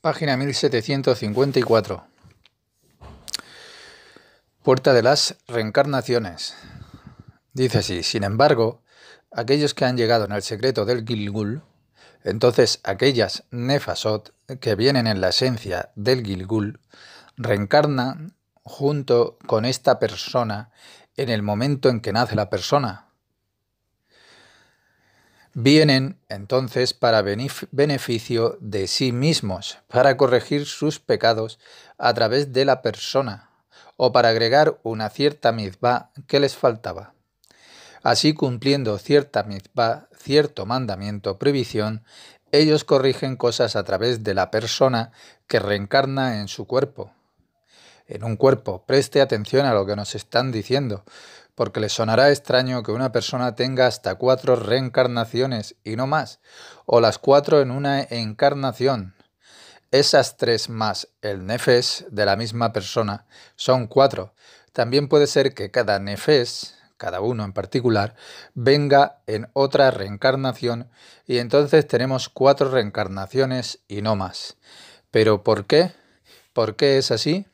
Página 1754. Puerta de las reencarnaciones. Dice así: sin embargo, aquellos que han llegado en el secreto del Gilgul, entonces aquellas Nefasot que vienen en la esencia del Gilgul, reencarnan junto con esta persona en el momento en que nace la persona. Vienen entonces para beneficio de sí mismos, para corregir sus pecados a través de la persona, o para agregar una cierta mizvá que les faltaba. Así, cumpliendo cierta mizvá, cierto mandamiento o prohibición, ellos corrigen cosas a través de la persona que reencarna en su cuerpo. En un cuerpo, preste atención a lo que nos están diciendo, porque les sonará extraño que una persona tenga hasta 4 reencarnaciones y no más, o las 4 en una encarnación. Esas 3 más el nefes de la misma persona son 4. También puede ser que cada nefes, cada uno en particular, venga en otra reencarnación y entonces tenemos 4 reencarnaciones y no más. ¿Pero por qué? ¿Por qué es así?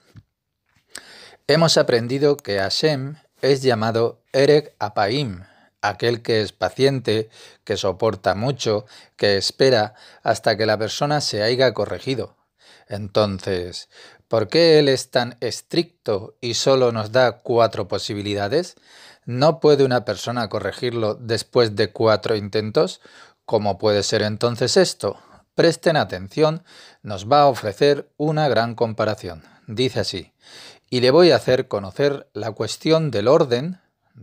Hemos aprendido que Hashem es llamado Ereg Apaim, aquel que es paciente, que soporta mucho, que espera hasta que la persona se haya corregido. Entonces, ¿por qué él es tan estricto y solo nos da 4 posibilidades? ¿No puede una persona corregirlo después de 4 intentos? ¿Cómo puede ser entonces esto? Presten atención, nos va a ofrecer una gran comparación. Dice así: y le voy a hacer conocer la cuestión del orden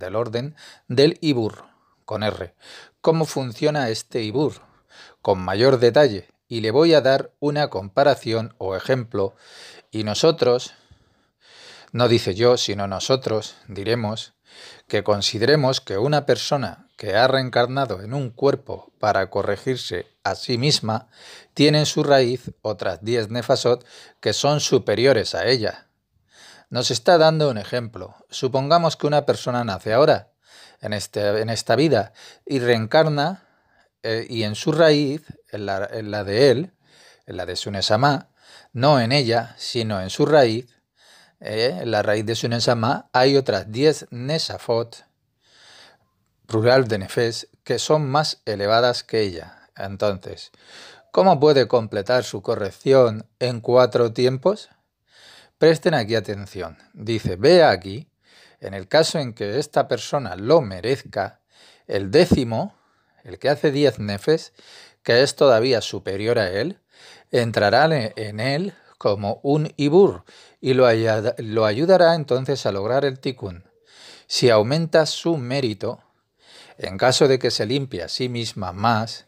del Ibur, con R. ¿Cómo funciona este Ibur? Con mayor detalle, y le voy a dar una comparación o ejemplo, y nosotros, no dice yo, sino nosotros, diremos que consideremos que una persona que ha reencarnado en un cuerpo para corregirse a sí misma, tiene en su raíz otras 10 nefasot que son superiores a ella. Nos está dando un ejemplo. Supongamos que una persona nace ahora, en esta vida, y reencarna, y en su raíz, en la de él, en la de su Neshama, no en ella, sino en su raíz, en la raíz de su Neshama, hay otras 10 Nesafot, plural de Nefes, que son más elevadas que ella. Entonces, ¿cómo puede completar su corrección en 4 tiempos? Presten aquí atención. Dice, vea aquí, en el caso en que esta persona lo merezca, el décimo, el que hace 10 nefes, que es todavía superior a él, entrará en él como un ibur y lo ayudará entonces a lograr el tikkun. Si aumenta su mérito, en caso de que se limpie a sí misma más,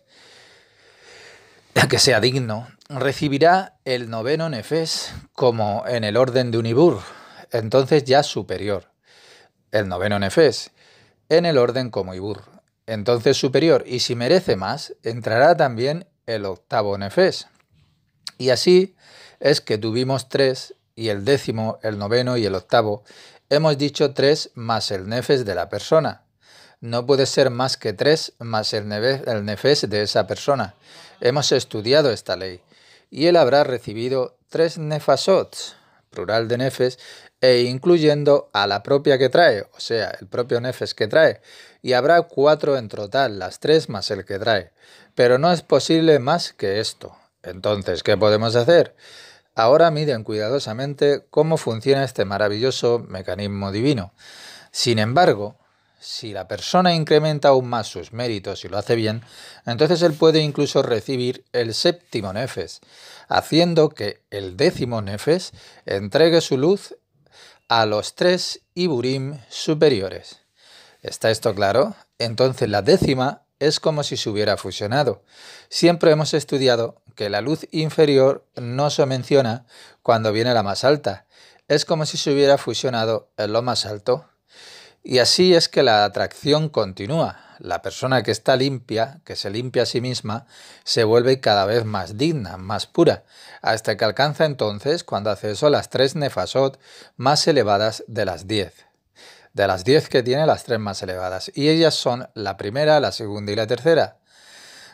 que sea digno, recibirá el 9º nefes como en el orden de un ibur, entonces ya superior. El 9º nefes en el orden como ibur, entonces superior. Y si merece más, entrará también el 8º nefes. Y así es que tuvimos 3, y el 10º, el 9º y el 8º, hemos dicho 3 más el nefes de la persona. No puede ser más que 3 más el nefes de esa persona. Hemos estudiado esta ley, y él habrá recibido 3 nefasot, plural de nefes, e incluyendo a la propia que trae, o sea, el propio nefes que trae, y habrá 4 en total, las 3 más el que trae. Pero no es posible más que esto. Entonces, ¿qué podemos hacer? Ahora miren cuidadosamente cómo funciona este maravilloso mecanismo divino. Sin embargo, si la persona incrementa aún más sus méritos y lo hace bien, entonces él puede incluso recibir el 7º nefes, haciendo que el 10º nefes entregue su luz a los 3 iburim superiores. ¿Está esto claro? Entonces la 10ª es como si se hubiera fusionado. Siempre hemos estudiado que la luz inferior no se menciona cuando viene la más alta. Es como si se hubiera fusionado en lo más alto. Y así es que la atracción continúa. La persona que está limpia, que se limpia a sí misma, se vuelve cada vez más digna, más pura, hasta que alcanza entonces, cuando hace eso, las 3 nefasot más elevadas de las 10. De las 10 que tiene, las 3 más elevadas. Y ellas son la primera, la segunda y la tercera.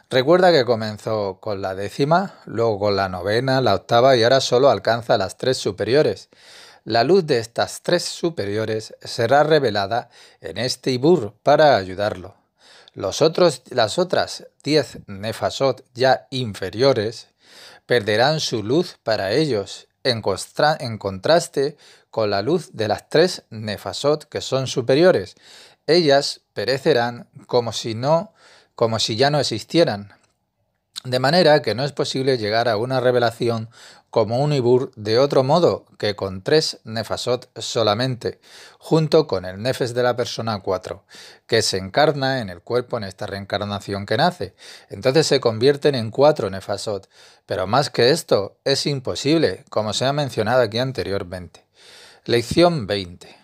Recuerda que comenzó con la 10ª, luego con la 9ª, la 8ª y ahora solo alcanza las 3 superiores. La luz de estas 3 superiores será revelada en este Ibur para ayudarlo. Las otras 10 nefasot ya inferiores perderán su luz para ellos, en contraste con la luz de las 3 nefasot que son superiores. Ellas perecerán como si ya no existieran. De manera que no es posible llegar a una revelación como un Ibur de otro modo que con 3 nefasot solamente, junto con el nefes de la persona 4, que se encarna en el cuerpo en esta reencarnación que nace. Entonces se convierten en 4 nefasot, pero más que esto es imposible, como se ha mencionado aquí anteriormente. Lección 20.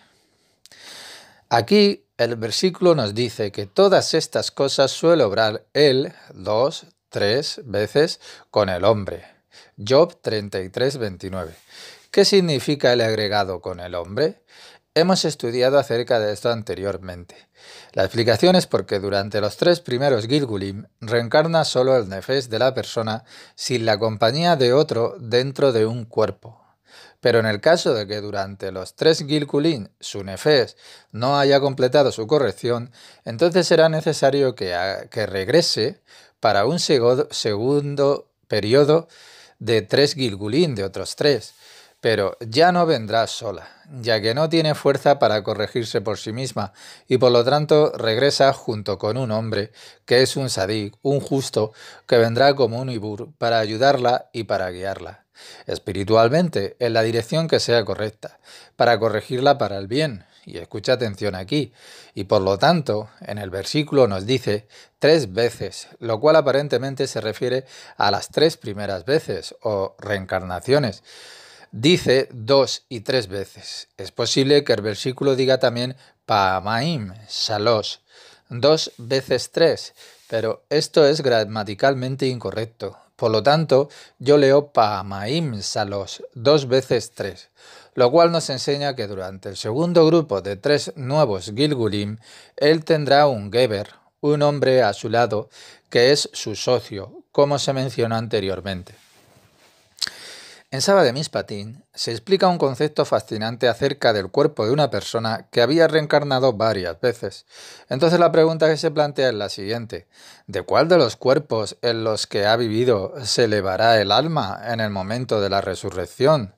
Aquí el versículo nos dice que todas estas cosas suele obrar él 2, 3 veces con el hombre. Job 33, 29. ¿Qué significa el agregado con el hombre? Hemos estudiado acerca de esto anteriormente. La explicación es porque durante los 3 primeros Gilgulim reencarna solo el nefes de la persona sin la compañía de otro dentro de un cuerpo. Pero en el caso de que durante los 3 Gilgulim su nefes no haya completado su corrección, entonces será necesario que regrese para un segundo periodo de 3 Gilgulim de otros 3. Pero ya no vendrá sola, ya que no tiene fuerza para corregirse por sí misma y por lo tanto regresa junto con un hombre que es un sadik, un justo, que vendrá como un ibur para ayudarla y para guiarla espiritualmente en la dirección que sea correcta, para corregirla para el bien. Y escucha atención aquí. Y por lo tanto, en el versículo nos dice 3 veces, lo cual aparentemente se refiere a las 3 primeras veces o reencarnaciones. Dice 2 y 3 veces. Es posible que el versículo diga también Pa'amaim, Shalosh, 2 veces 3, pero esto es gramaticalmente incorrecto. Por lo tanto, yo leo Pa'amaim Shalosh, 2 veces 3, lo cual nos enseña que durante el segundo grupo de 3 nuevos Gilgulim, él tendrá un Geber, un hombre a su lado, que es su socio, como se mencionó anteriormente. En Saba de Mishpatim se explica un concepto fascinante acerca del cuerpo de una persona que había reencarnado varias veces. Entonces la pregunta que se plantea es la siguiente: ¿de cuál de los cuerpos en los que ha vivido se elevará el alma en el momento de la resurrección?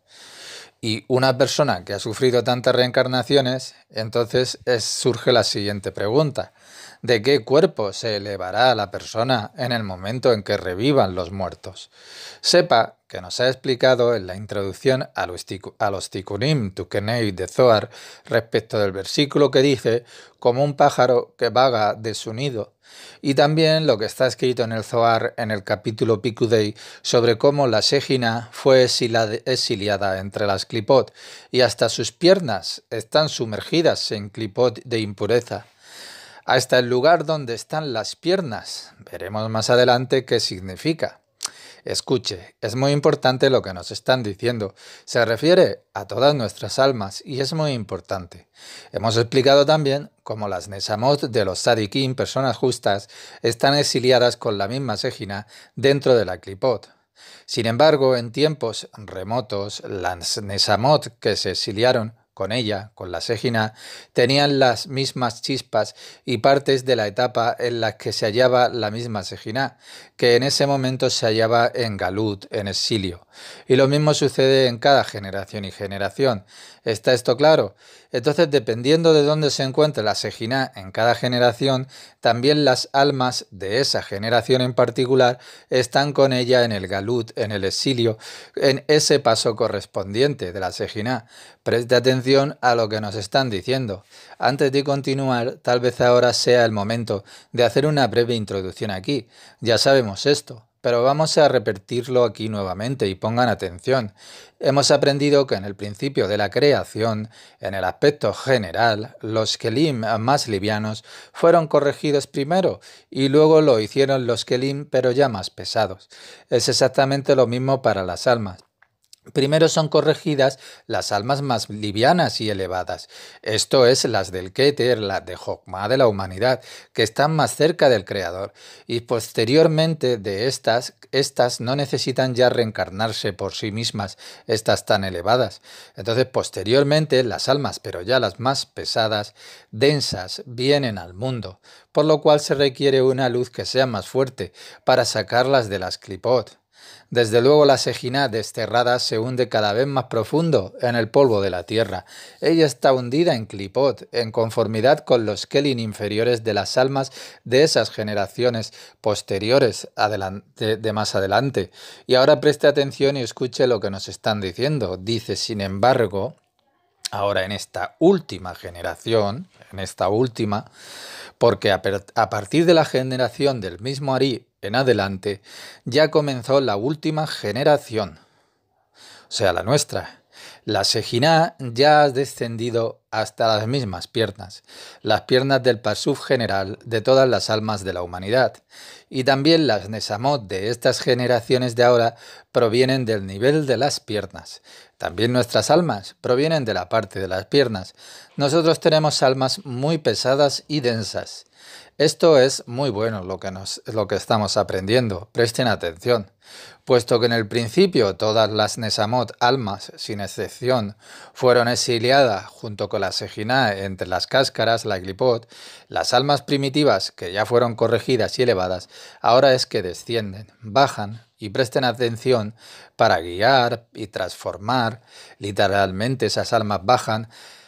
Y una persona que ha sufrido tantas reencarnaciones, entonces surge la siguiente pregunta: ¿de qué cuerpo se elevará la persona en el momento en que revivan los muertos? Sepa que nos ha explicado en la introducción a los Tikkunim Tukenei de Zohar respecto del versículo que dice como un pájaro que vaga de su nido, y también lo que está escrito en el Zohar en el capítulo Pikudei sobre cómo la Shejina fue exiliada entre las Klipot y hasta sus piernas están sumergidas en Klipot de impureza. Hasta el lugar donde están las piernas. Veremos más adelante qué significa. Escuche, es muy importante lo que nos están diciendo. Se refiere a todas nuestras almas y es muy importante. Hemos explicado también cómo las Nesamot de los Sadikim, personas justas, están exiliadas con la misma Shejina dentro de la Klipot. Sin embargo, en tiempos remotos, las Nesamot que se exiliaron con ella, con la Shejina, tenían las mismas chispas y partes de la etapa en la que se hallaba la misma Shejina, que en ese momento se hallaba en Galut, en exilio. Y lo mismo sucede en cada generación y generación. ¿Está esto claro? Entonces, dependiendo de dónde se encuentre la Shejina en cada generación, también las almas de esa generación en particular están con ella en el Galut, en el exilio, en ese paso correspondiente de la Shejina. Preste atención a lo que nos están diciendo. Antes de continuar, tal vez ahora sea el momento de hacer una breve introducción aquí. Ya sabemos esto, pero vamos a repetirlo aquí nuevamente y pongan atención. Hemos aprendido que en el principio de la creación, en el aspecto general, los Kelim más livianos fueron corregidos primero y luego lo hicieron los Kelim pero ya más pesados. Es exactamente lo mismo para las almas. Primero son corregidas las almas más livianas y elevadas, esto es, las del Keter, las de Jokma de la humanidad, que están más cerca del Creador, y posteriormente de estas no necesitan ya reencarnarse por sí mismas, estas tan elevadas. Entonces, posteriormente, las almas, pero ya las más pesadas, densas, vienen al mundo, por lo cual se requiere una luz que sea más fuerte para sacarlas de las clipot. Desde luego la Sejina desterrada se hunde cada vez más profundo en el polvo de la tierra. Ella está hundida en Clipot, en conformidad con los Kelin inferiores de las almas de esas generaciones posteriores de más adelante. Y ahora preste atención y escuche lo que nos están diciendo. Dice, sin embargo, ahora en esta última generación, porque a partir de la generación del mismo Ari en adelante, ya comenzó la última generación, o sea, la nuestra. La Sejina ya ha descendido hasta las mismas piernas, las piernas del Pasuf general de todas las almas de la humanidad. Y también las Nesamot de estas generaciones de ahora provienen del nivel de las piernas. También nuestras almas provienen de la parte de las piernas. Nosotros tenemos almas muy pesadas y densas. Esto es muy bueno lo que estamos aprendiendo. Presten atención. Puesto que en el principio todas las Nesamot, almas, sin excepción, fueron exiliadas junto con la Sejina entre las cáscaras, la Glipot, las almas primitivas, que ya fueron corregidas y elevadas, ahora es que descienden, bajan y presten atención para guiar y transformar. Literalmente esas almas bajan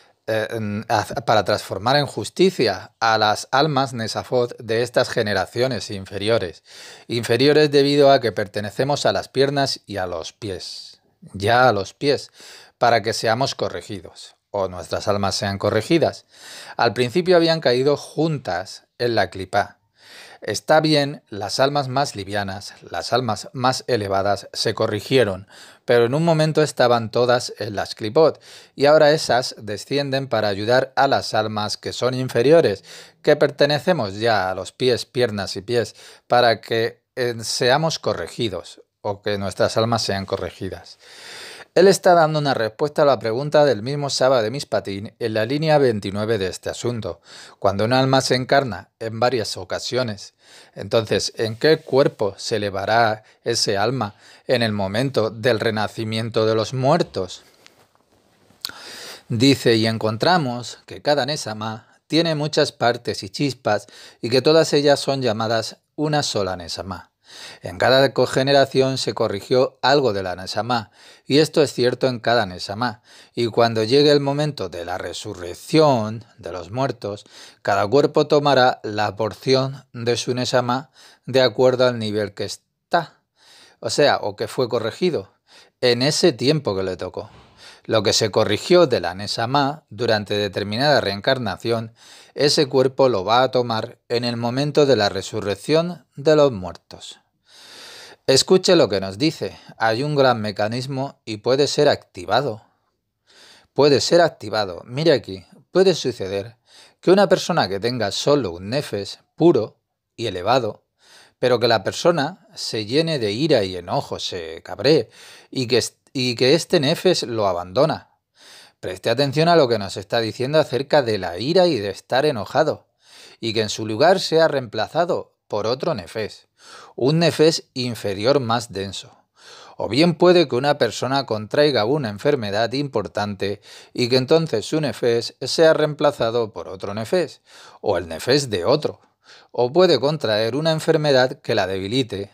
para transformar en justicia a las almas Nesafot de estas generaciones inferiores. Inferiores debido a que pertenecemos a las piernas y a los pies. Ya a los pies, para que seamos corregidos, o nuestras almas sean corregidas. Al principio habían caído juntas en la clipa. Está bien, las almas más livianas, las almas más elevadas se corrigieron, pero en un momento estaban todas en las clipot, y ahora esas descienden para ayudar a las almas que son inferiores, que pertenecemos ya a los pies, piernas y pies, para que seamos corregidos, o que nuestras almas sean corregidas. Él está dando una respuesta a la pregunta del mismo Saba de Mispatín en la línea 29 de este asunto. Cuando un alma se encarna en varias ocasiones, entonces, ¿en qué cuerpo se elevará ese alma en el momento del renacimiento de los muertos? Dice, y encontramos que cada Nesama tiene muchas partes y chispas y que todas ellas son llamadas una sola Nesama. En cada cogeneración se corrigió algo de la Neshama, y esto es cierto en cada Neshama. Y cuando llegue el momento de la resurrección de los muertos, cada cuerpo tomará la porción de su Neshama de acuerdo al nivel que está, o sea, o que fue corregido, en ese tiempo que le tocó. Lo que se corrigió de la Neshama durante determinada reencarnación, ese cuerpo lo va a tomar en el momento de la resurrección de los muertos. Escuche lo que nos dice. Hay un gran mecanismo y puede ser activado. Puede ser activado. Mire aquí, puede suceder que una persona que tenga solo un nefes puro y elevado, pero que la persona se llene de ira y enojo, se cabree, y que este nefes lo abandona. Preste atención a lo que nos está diciendo acerca de la ira y de estar enojado, y que en su lugar sea reemplazado por otro nefes, un nefes inferior más denso. O bien puede que una persona contraiga una enfermedad importante y que entonces su nefes sea reemplazado por otro nefes, o el nefes de otro. O puede contraer una enfermedad que la debilite.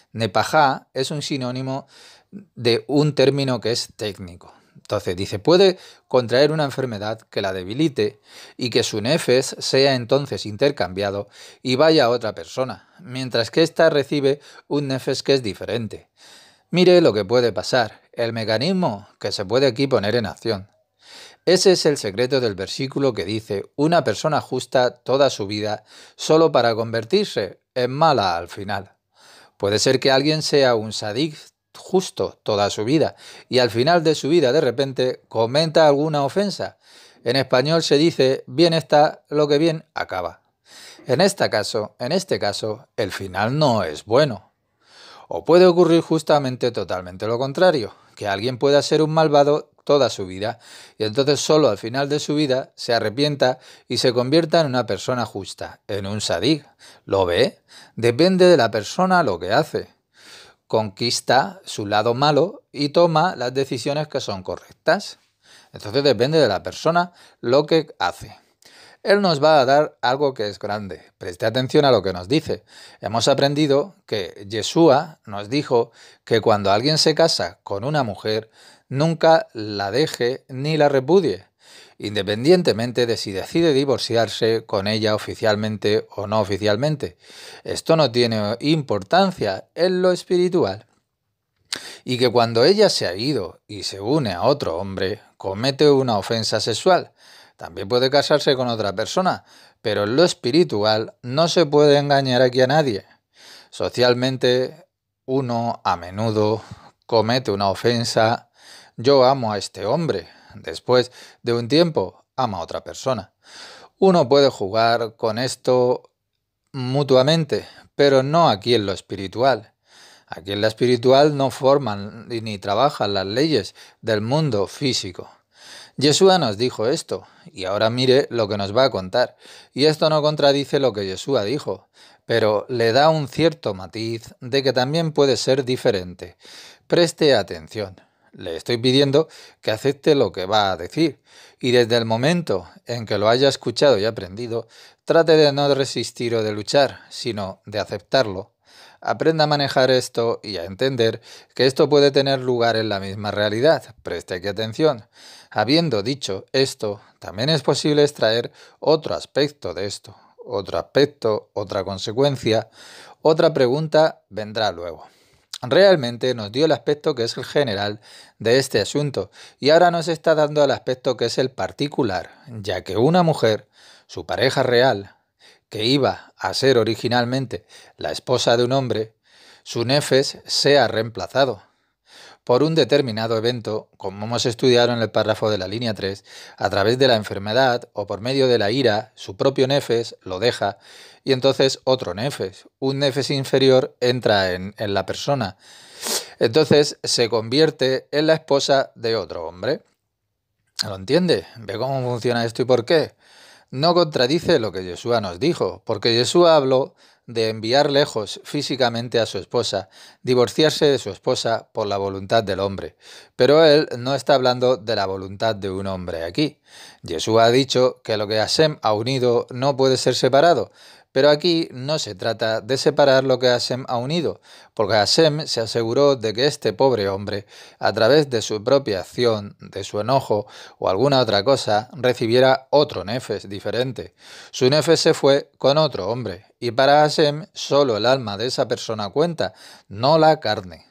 Nepajá es un sinónimo de un término que es técnico. Entonces dice, puede contraer una enfermedad que la debilite y que su nefes sea entonces intercambiado y vaya a otra persona, mientras que ésta recibe un nefes que es diferente. Mire lo que puede pasar, el mecanismo que se puede aquí poner en acción. Ese es el secreto del versículo que dice, una persona justa toda su vida solo para convertirse en mala al final. Puede ser que alguien sea un sadik justo toda su vida y al final de su vida de repente cometa alguna ofensa. En español se dice, bien está lo que bien acaba. En este caso, el final no es bueno. O puede ocurrir justamente totalmente lo contrario, que alguien pueda ser un malvado toda su vida y entonces solo al final de su vida se arrepienta y se convierta en una persona justa, en un sadik. ¿Lo ve? Depende de la persona lo que hace. Conquista su lado malo y toma las decisiones que son correctas. Entonces depende de la persona lo que hace. Él nos va a dar algo que es grande. Preste atención a lo que nos dice. Hemos aprendido que Yeshua nos dijo que cuando alguien se casa con una mujer, nunca la deje ni la repudie, independientemente de si decide divorciarse con ella oficialmente o no oficialmente. Esto no tiene importancia en lo espiritual. Y que cuando ella se ha ido y se une a otro hombre, comete una ofensa sexual. También puede casarse con otra persona, pero en lo espiritual no se puede engañar aquí a nadie. Socialmente, uno a menudo comete una ofensa. Yo amo a este hombre. Después de un tiempo, ama a otra persona. Uno puede jugar con esto mutuamente, pero no aquí en lo espiritual. Aquí en la espiritual no forman ni trabajan las leyes del mundo físico. Yeshua nos dijo esto, y ahora mire lo que nos va a contar. Y esto no contradice lo que Yeshua dijo, pero le da un cierto matiz de que también puede ser diferente. Preste atención. Le estoy pidiendo que acepte lo que va a decir, y desde el momento en que lo haya escuchado y aprendido, trate de no resistir o de luchar, sino de aceptarlo. Aprenda a manejar esto y a entender que esto puede tener lugar en la misma realidad. Preste aquí atención. Habiendo dicho esto, también es posible extraer otro aspecto de esto. Otro aspecto, otra consecuencia, otra pregunta vendrá luego. Realmente nos dio el aspecto que es el general de este asunto y ahora nos está dando el aspecto que es el particular, ya que una mujer, su pareja real, que iba a ser originalmente la esposa de un hombre, su nefes se ha reemplazado por un determinado evento, como hemos estudiado en el párrafo de la línea 3, a través de la enfermedad o por medio de la ira, su propio nefes lo deja y entonces otro nefes, un nefes inferior, entra en la persona. Entonces se convierte en la esposa de otro hombre. ¿Lo entiende? ¿Ve cómo funciona esto y por qué? No contradice lo que Yeshua nos dijo, porque Yeshua habló de enviar lejos físicamente a su esposa, divorciarse de su esposa por la voluntad del hombre. Pero él no está hablando de la voluntad de un hombre aquí. Yeshua ha dicho que lo que Hashem ha unido no puede ser separado, pero aquí no se trata de separar lo que Hashem ha unido, porque Hashem se aseguró de que este pobre hombre, a través de su propia acción, de su enojo o alguna otra cosa, recibiera otro nefes diferente. Su nefes se fue con otro hombre, y para Hashem solo el alma de esa persona cuenta, no la carne,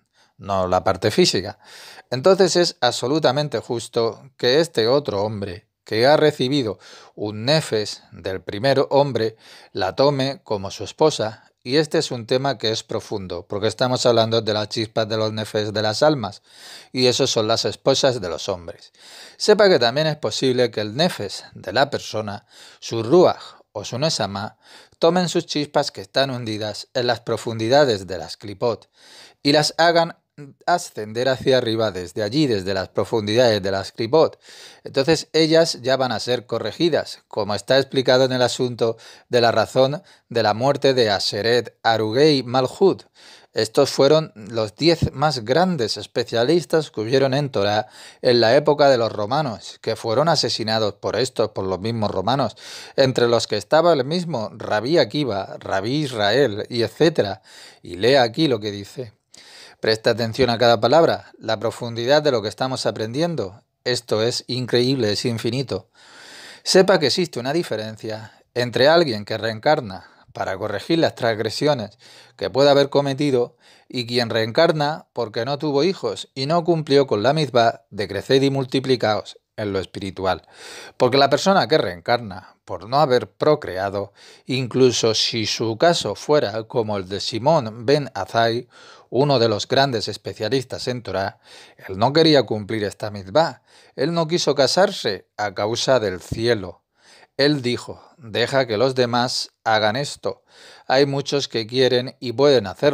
no la parte física. Entonces es absolutamente justo que este otro hombre, que ha recibido un nefes del primer hombre, la tome como su esposa. Y este es un tema que es profundo, porque estamos hablando de las chispas de los nefes de las almas, y esos son las esposas de los hombres. Sepa que también es posible que el nefes de la persona, su ruaj o su nesama, tomen sus chispas que están hundidas en las profundidades de las clipot y las hagan ascender hacia arriba desde allí, desde las profundidades de las clipot. Entonces ellas ya van a ser corregidas, como está explicado en el asunto de la razón de la muerte de Asheret Arugei Malhut. Estos fueron los 10 más grandes especialistas que hubieron en Torah en la época de los romanos, que fueron asesinados por estos, por los mismos romanos, entre los que estaba el mismo Rabí Akiva, Rabí Israel, y etcétera. Y lea aquí lo que dice. Presta atención a cada palabra, la profundidad de lo que estamos aprendiendo. Esto es increíble, es infinito. Sepa que existe una diferencia entre alguien que reencarna para corregir las transgresiones que pueda haber cometido y quien reencarna porque no tuvo hijos y no cumplió con la mitzvah de crecer y multiplicaos en lo espiritual. Porque la persona que reencarna por no haber procreado, incluso si su caso fuera como el de Simón ben Azai, uno de los grandes especialistas en Torah, él no quería cumplir esta mitzvah, él no quiso casarse a causa del cielo. Él dijo, deja que los demás hagan esto. Hay muchos que quieren y pueden hacerlo.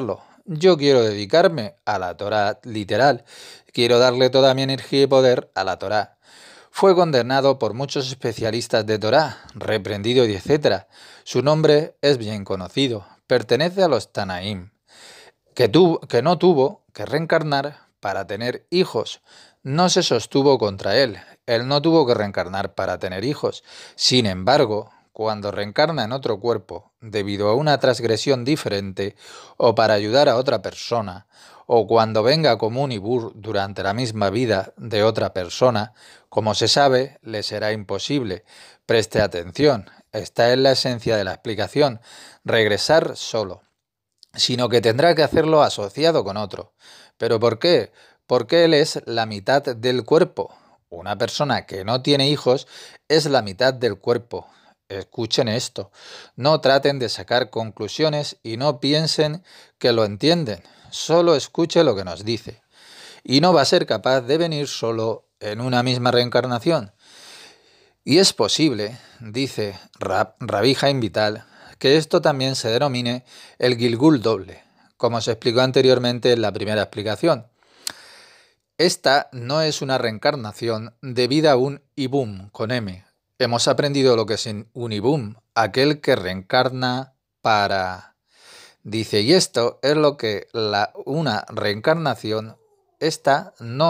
yo quiero dedicarme a la Torá literal, quiero darle toda mi energía y poder a la Torá. Fue condenado por muchos especialistas de Torá, reprendido y etc. Su nombre es bien conocido, pertenece a los Tanaim, que no tuvo que reencarnar para tener hijos. No se sostuvo contra él no tuvo que reencarnar para tener hijos. Sin embargo, cuando reencarna en otro cuerpo debido a una transgresión diferente o para ayudar a otra persona, o cuando venga como un ibur durante la misma vida de otra persona, como se sabe, le será imposible. Preste atención, esta es la esencia de la explicación, regresar solo, sino que tendrá que hacerlo asociado con otro. ¿Pero por qué? Porque él es la mitad del cuerpo. Una persona que no tiene hijos es la mitad del cuerpo. Escuchen esto, no traten de sacar conclusiones y no piensen que lo entienden, solo escuche lo que nos dice. Y no va a ser capaz de venir solo en una misma reencarnación. Y es posible, dice Rabbi Haim Vital, que esto también se denomine el Gilgul doble, como se explicó anteriormente en la primera explicación. Esta no es una reencarnación debida a un ibum con M. Hemos aprendido lo que es un ibum, aquel que reencarna para... Dice, y esto es lo que una reencarnación, esta,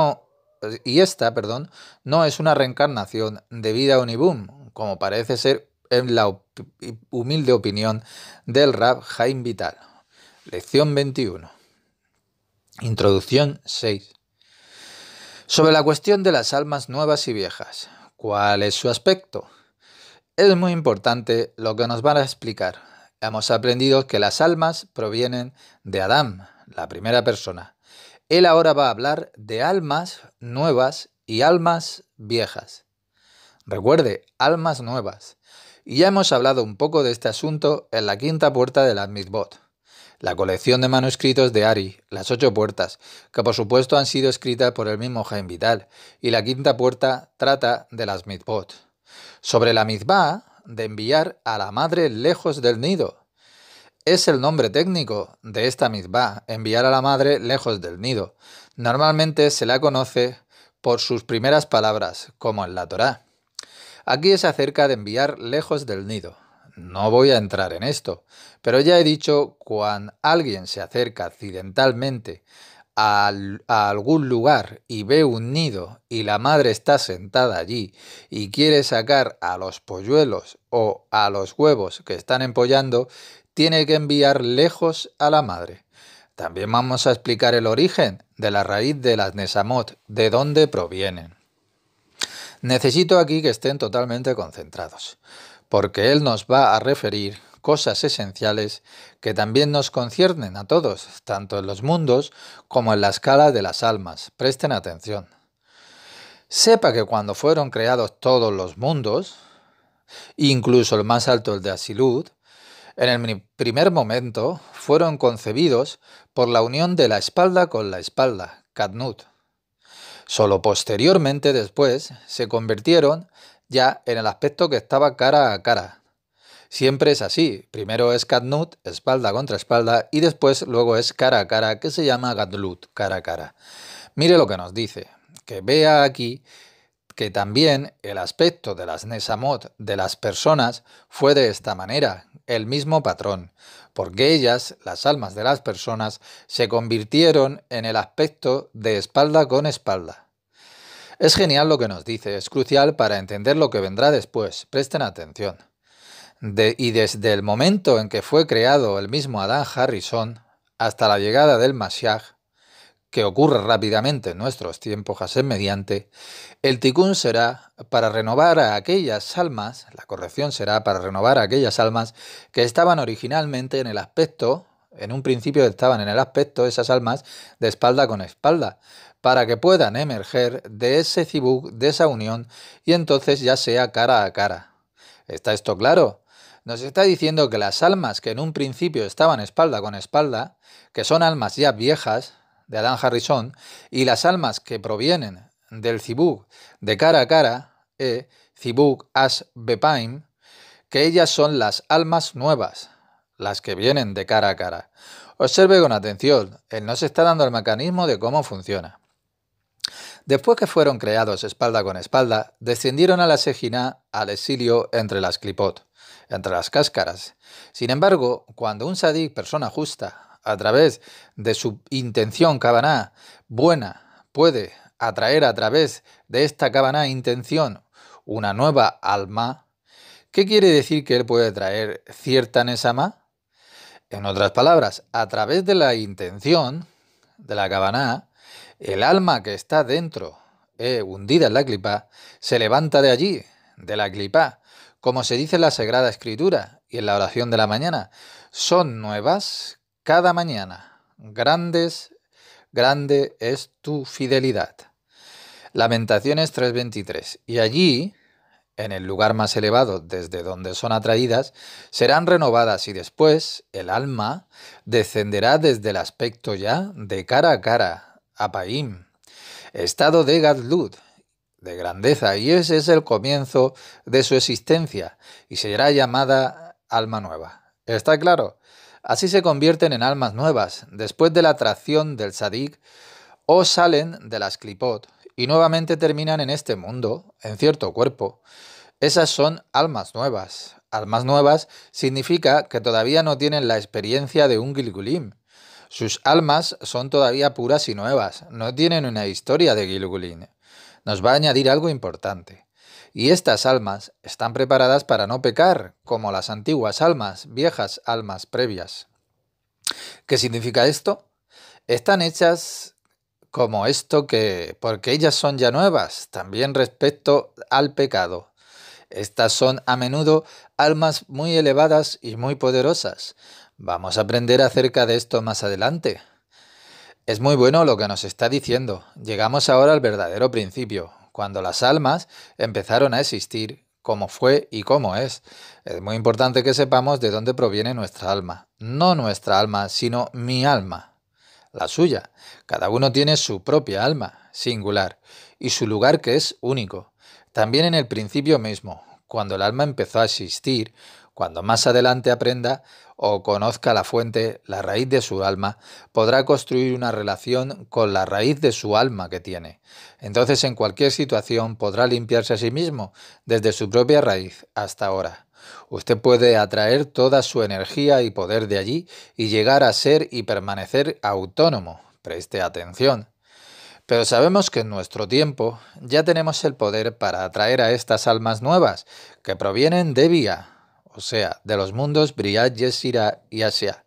no es una reencarnación debida a un ibum, como parece ser en la humilde opinión del Rab Haim Vital. Lección 21. Introducción 6. Sobre la cuestión de las almas nuevas y viejas. ¿Cuál es su aspecto? Es muy importante lo que nos van a explicar. Hemos aprendido que las almas provienen de Adán, la primera persona. Él ahora va a hablar de almas nuevas y almas viejas. Recuerde, almas nuevas. Y ya hemos hablado un poco de este asunto en la quinta puerta de las Mitzvot, la colección de manuscritos de Ari, las 8 puertas, que por supuesto han sido escritas por el mismo Haim Vital, y la quinta puerta trata de las Mitzvot. Sobre la mitzvah de enviar a la madre lejos del nido. Es el nombre técnico de esta mitzvah, enviar a la madre lejos del nido. Normalmente se la conoce por sus primeras palabras, como en la Torá. Aquí es acerca de enviar lejos del nido. No voy a entrar en esto, pero ya he dicho, cuando alguien se acerca accidentalmente a algún lugar y ve un nido y la madre está sentada allí y quiere sacar a los polluelos o a los huevos que están empollando, tiene que enviar lejos a la madre. También vamos a explicar el origen de la raíz de las Nesamot, de dónde provienen. Necesito aquí que estén totalmente concentrados, porque él nos va a referir cosas esenciales que también nos conciernen a todos, tanto en los mundos como en la escala de las almas. Presten atención. Sepa que cuando fueron creados todos los mundos, incluso el más alto, el de Asilut, en el primer momento fueron concebidos por la unión de la espalda con la espalda, Katnut. Solo posteriormente, después, se convirtieron ya en el aspecto que estaba cara a cara. Siempre es así, primero es Katnut, espalda contra espalda, y después luego es cara a cara, que se llama Gadlut, cara a cara. Mire lo que nos dice, que vea aquí que también el aspecto de las Nesamot de las personas fue de esta manera, el mismo patrón, porque ellas, las almas de las personas, se convirtieron en el aspecto de espalda con espalda. Es genial lo que nos dice, es crucial para entender lo que vendrá después, presten atención. Y desde el momento en que fue creado el mismo Adán Harrison hasta la llegada del Mashiach, que ocurre rápidamente en nuestros tiempos, Hashem mediante, el Tikkun será para renovar a aquellas almas, la corrección será para renovar a aquellas almas que estaban originalmente en el aspecto, en un principio estaban en el aspecto, esas almas, de espalda con espalda, para que puedan emerger de ese zibuk, de esa unión, y entonces ya sea cara a cara. ¿Está esto claro? Nos está diciendo que las almas que en un principio estaban espalda con espalda, que son almas ya viejas, de Adán Harrison, y las almas que provienen del Zibuk de cara a cara, Zibuk As Bepaim, que ellas son las almas nuevas, las que vienen de cara a cara. Observe con atención, él nos está dando el mecanismo de cómo funciona. Después que fueron creados espalda con espalda, descendieron a la Shejinah al exilio entre las clipot, entre las cáscaras. Sin embargo, cuando un sadik, persona justa, a través de su intención kavaná buena, puede atraer a través de esta kavaná intención una nueva alma, ¿qué quiere decir que él puede traer cierta nesama? En otras palabras, a través de la intención de la kavaná, el alma que está dentro, hundida en la clipa, se levanta de allí, de la clipa, como se dice en la Sagrada Escritura y en la oración de la mañana. Son nuevas cada mañana. Grande es tu fidelidad. Lamentaciones 3:23. Y allí, en el lugar más elevado desde donde son atraídas, serán renovadas y después el alma descenderá desde el aspecto ya de cara a cara, Apaim, estado de Gadlut, de grandeza, y ese es el comienzo de su existencia, y será llamada alma nueva. ¿Está claro? Así se convierten en almas nuevas, después de la atracción del sadik, o salen de las clipot, y nuevamente terminan en este mundo, en cierto cuerpo. Esas son almas nuevas. Almas nuevas significa que todavía no tienen la experiencia de un Gilgulim. Sus almas son todavía puras y nuevas, no tienen una historia de Gilgulim. Nos va a añadir algo importante. Y estas almas están preparadas para no pecar, como las antiguas almas, viejas almas previas. ¿Qué significa esto? Están hechas como esto porque ellas son ya nuevas, también respecto al pecado. Estas son a menudo almas muy elevadas y muy poderosas. Vamos a aprender acerca de esto más adelante. Es muy bueno lo que nos está diciendo. Llegamos ahora al verdadero principio, cuando las almas empezaron a existir, cómo fue y cómo es. Es muy importante que sepamos de dónde proviene nuestra alma. No nuestra alma, sino mi alma, la suya. Cada uno tiene su propia alma, singular, y su lugar que es único. También en el principio mismo, cuando el alma empezó a existir, cuando más adelante aprenda o conozca la fuente, la raíz de su alma, podrá construir una relación con la raíz de su alma que tiene. Entonces en cualquier situación podrá limpiarse a sí mismo, desde su propia raíz hasta ahora. Usted puede atraer toda su energía y poder de allí y llegar a ser y permanecer autónomo. Preste atención. Pero sabemos que en nuestro tiempo ya tenemos el poder para atraer a estas almas nuevas, que provienen de Vía, o sea, de los mundos Briah, Yesirá y Asia.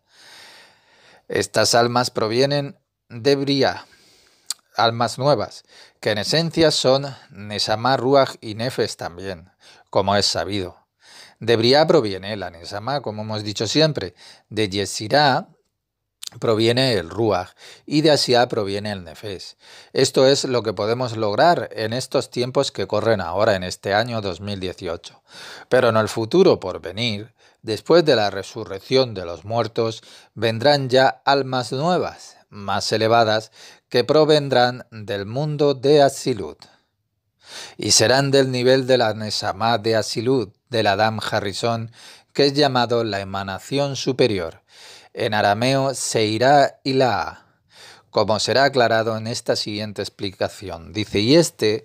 Estas almas provienen de Briah, almas nuevas, que en esencia son Neshama, Ruach y Nefesh también, como es sabido. De Briah proviene la Neshama, como hemos dicho siempre, de Yesirá proviene el Ruach y de Asia proviene el Nefesh. Esto es lo que podemos lograr en estos tiempos que corren ahora en este año 2018. Pero en el futuro por venir, después de la resurrección de los muertos, vendrán ya almas nuevas, más elevadas, que provendrán del mundo de Asilut. Y serán del nivel de la Neshama de Asilut, del Adam Harrison, que es llamado la emanación superior. En arameo Seirá Ilá, como será aclarado en esta siguiente explicación. Dice, y este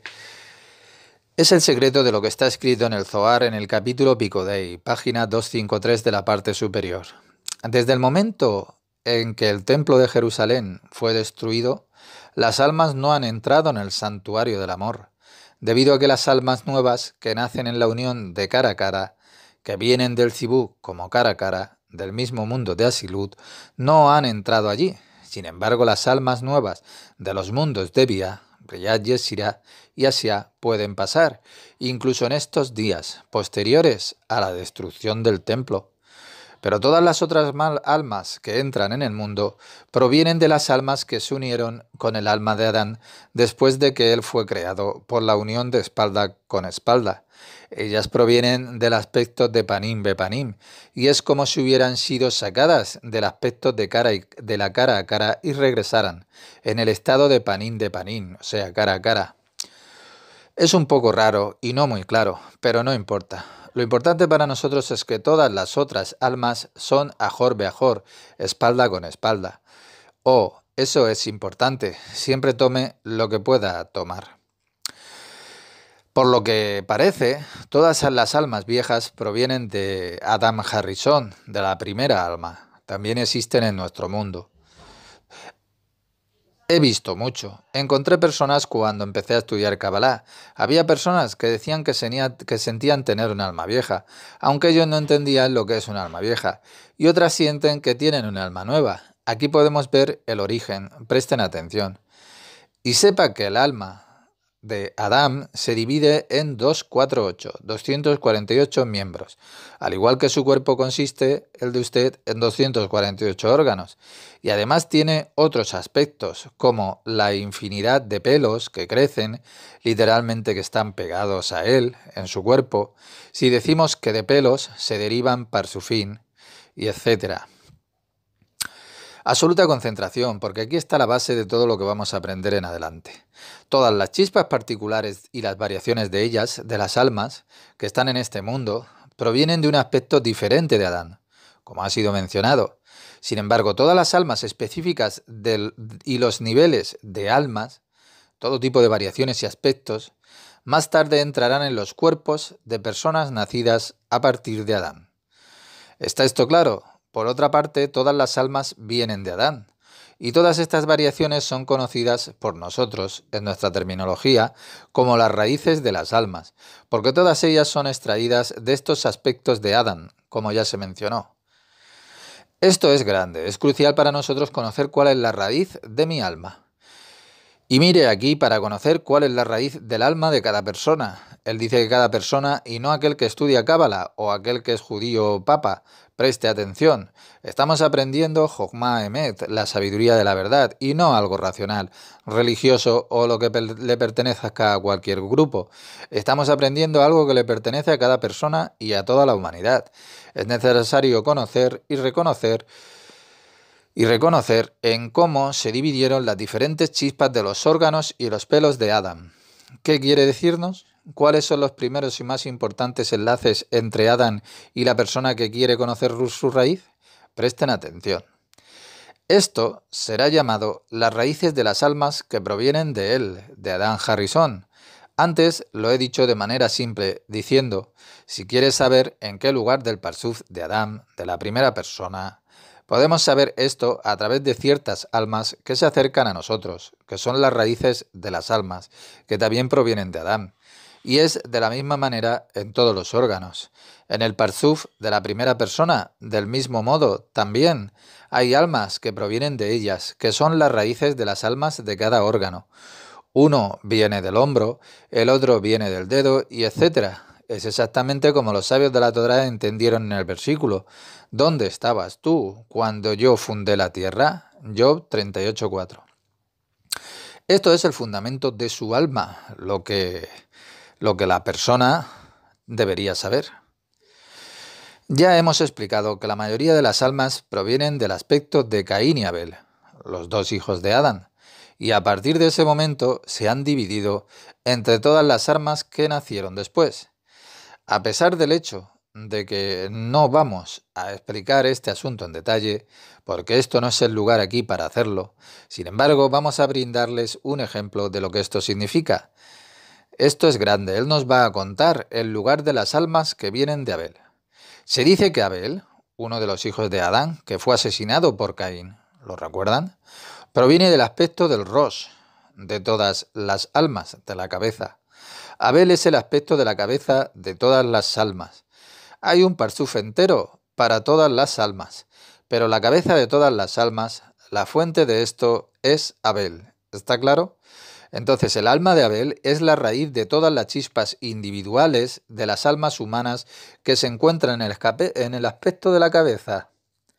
es el secreto de lo que está escrito en el Zohar en el capítulo Picodei, página 253 de la parte superior. Desde el momento en que el templo de Jerusalén fue destruido, las almas no han entrado en el santuario del amor, debido a que las almas nuevas que nacen en la unión de cara a cara, que vienen del Cibú como cara a cara, del mismo mundo de Asilut, no han entrado allí. Sin embargo, las almas nuevas de los mundos de Vía, Briah, Yesirá y Asia pueden pasar, incluso en estos días posteriores a la destrucción del templo. Pero todas las otras almas que entran en el mundo provienen de las almas que se unieron con el alma de Adán después de que él fue creado por la unión de espalda con espalda. Ellas provienen del aspecto de Panim Bepanim, y es como si hubieran sido sacadas del aspecto de la cara a cara y regresaran en el estado de Panim, o sea, cara a cara. Es un poco raro y no muy claro, pero no importa. Lo importante para nosotros es que todas las otras almas son ajor beajor, espalda con espalda. O, eso es importante, siempre tome lo que pueda tomar. Por lo que parece, todas las almas viejas provienen de Adam Harrison, de la primera alma. También existen en nuestro mundo. He visto mucho. Encontré personas cuando empecé a estudiar Kabbalah. Había personas que decían que sentían tener un alma vieja, aunque ellos no entendían lo que es un alma vieja. Y otras sienten que tienen un alma nueva. Aquí podemos ver el origen. Presten atención. Y sepa que el alma de Adam se divide en 248 miembros, al igual que su cuerpo consiste, el de usted, en 248 órganos, y además tiene otros aspectos, como la infinidad de pelos que crecen, literalmente que están pegados a él, en su cuerpo, si decimos que de pelos se derivan parsufín, y etcétera. Absoluta concentración, porque aquí está la base de todo lo que vamos a aprender en adelante. Todas las chispas particulares y las variaciones de ellas, de las almas, que están en este mundo, provienen de un aspecto diferente de Adán, como ha sido mencionado. Sin embargo, todas las almas específicas y los niveles de almas, todo tipo de variaciones y aspectos, más tarde entrarán en los cuerpos de personas nacidas a partir de Adán. ¿Está esto claro? Por otra parte, todas las almas vienen de Adán, y todas estas variaciones son conocidas por nosotros, en nuestra terminología, como las raíces de las almas, porque todas ellas son extraídas de estos aspectos de Adán, como ya se mencionó. Esto es grande, es crucial para nosotros conocer cuál es la raíz de mi alma. Y mire aquí para conocer cuál es la raíz del alma de cada persona. Él dice que cada persona y no aquel que estudia Cábala o aquel que es judío o papa. Preste atención. Estamos aprendiendo Jochma Emet, la sabiduría de la verdad, y no algo racional, religioso o lo que le pertenezca a cualquier grupo. Estamos aprendiendo algo que le pertenece a cada persona y a toda la humanidad. Es necesario conocer y reconocer en cómo se dividieron las diferentes chispas de los órganos y los pelos de Adán. ¿Qué quiere decirnos? ¿Cuáles son los primeros y más importantes enlaces entre Adán y la persona que quiere conocer su raíz? Presten atención. Esto será llamado las raíces de las almas que provienen de él, de Adán Harrison. Antes lo he dicho de manera simple, diciendo, si quieres saber en qué lugar del Parsuf de Adán, de la primera persona, podemos saber esto a través de ciertas almas que se acercan a nosotros, que son las raíces de las almas, que también provienen de Adán. Y es de la misma manera en todos los órganos. En el Parsuf de la primera persona, del mismo modo, también hay almas que provienen de ellas, que son las raíces de las almas de cada órgano. Uno viene del hombro, el otro viene del dedo, y etcétera. Es exactamente como los sabios de la Torá entendieron en el versículo. ¿Dónde estabas tú cuando yo fundé la tierra? Job 38:4. Esto es el fundamento de su alma, lo que la persona debería saber. Ya hemos explicado que la mayoría de las almas provienen del aspecto de Caín y Abel, los dos hijos de Adán, y a partir de ese momento se han dividido entre todas las almas que nacieron después. A pesar del hecho de que no vamos a explicar este asunto en detalle, porque esto no es el lugar aquí para hacerlo, sin embargo vamos a brindarles un ejemplo de lo que esto significa. Esto es grande, él nos va a contar el lugar de las almas que vienen de Abel. Se dice que Abel, uno de los hijos de Adán, que fue asesinado por Caín, ¿lo recuerdan? Proviene del aspecto del Rosh, de todas las almas, de la cabeza. Abel es el aspecto de la cabeza de todas las almas. Hay un parsuf entero para todas las almas, pero la cabeza de todas las almas, la fuente de esto es Abel. ¿Está claro? Entonces el alma de Abel es la raíz de todas las chispas individuales de las almas humanas que se encuentran en el aspecto de la cabeza.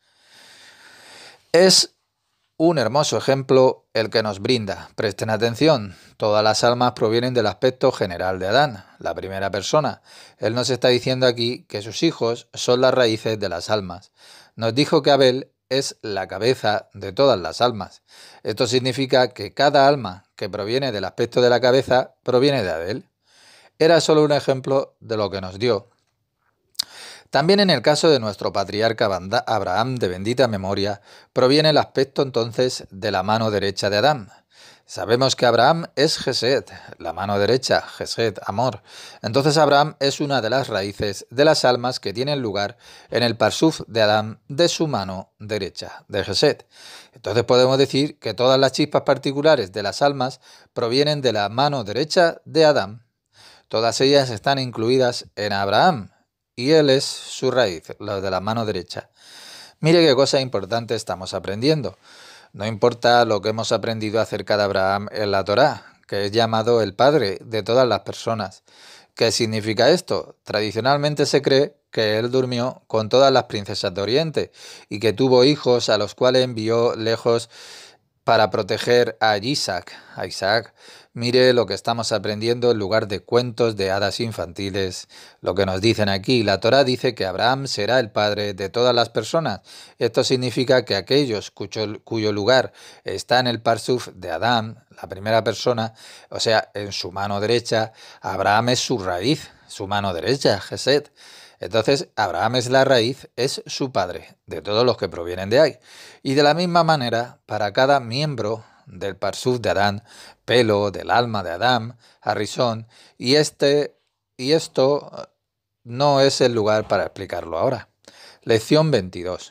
Es un hermoso ejemplo el que nos brinda. Presten atención, todas las almas provienen del aspecto general de Adán, la primera persona. Él nos está diciendo aquí que sus hijos son las raíces de las almas. Nos dijo que Abel es la cabeza de todas las almas. Esto significa que cada alma que proviene del aspecto de la cabeza proviene de Abel. Era solo un ejemplo de lo que nos dio. También en el caso de nuestro patriarca Abraham de bendita memoria, proviene el aspecto entonces de la mano derecha de Adán. Sabemos que Abraham es Gesed, la mano derecha, Gesed, amor. Entonces Abraham es una de las raíces de las almas que tienen lugar en el Parsuf de Adán de su mano derecha, de Gesed. Entonces podemos decir que todas las chispas particulares de las almas provienen de la mano derecha de Adán. Todas ellas están incluidas en Abraham, y él es su raíz, la de la mano derecha. Mire qué cosa importante estamos aprendiendo. No importa lo que hemos aprendido acerca de Abraham en la Torá, que es llamado el padre de todas las personas. ¿Qué significa esto? Tradicionalmente se cree que él durmió con todas las princesas de Oriente y que tuvo hijos a los cuales envió lejos para proteger a Isaac. Mire lo que estamos aprendiendo en lugar de cuentos de hadas infantiles. Lo que nos dicen aquí, la Torá dice que Abraham será el padre de todas las personas. Esto significa que aquellos cuyo lugar está en el Parsuf de Adán, la primera persona, o sea, en su mano derecha, Abraham es su raíz, su mano derecha, Gesed. Entonces, Abraham es la raíz, es su padre, de todos los que provienen de ahí. Y de la misma manera, para cada miembro del Parsuf de Adán, pelo del alma de Adán, Harrison, y esto no es el lugar para explicarlo ahora. Lección 22.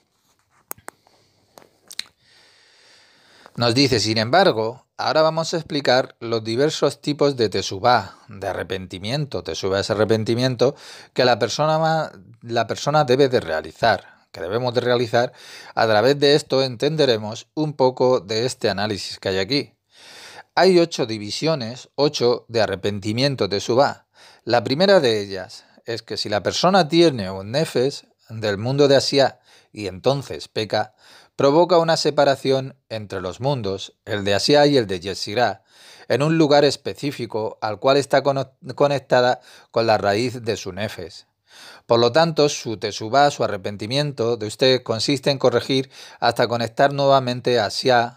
Nos dice, sin embargo, ahora vamos a explicar los diversos tipos de tesubá, de arrepentimiento. Tesubá es arrepentimiento que la persona debe de realizar, que debemos de realizar. A través de esto entenderemos un poco de este análisis que hay aquí. Hay 8 divisiones, 8 de arrepentimiento tesubá. La primera de ellas es que si la persona tiene un nefes del mundo de Asia y entonces peca, provoca una separación entre los mundos, el de Asia y el de Yesirá, en un lugar específico al cual está conectada con la raíz de su nefes. Por lo tanto, su tesubá, su arrepentimiento de usted consiste en corregir hasta conectar nuevamente a Asia,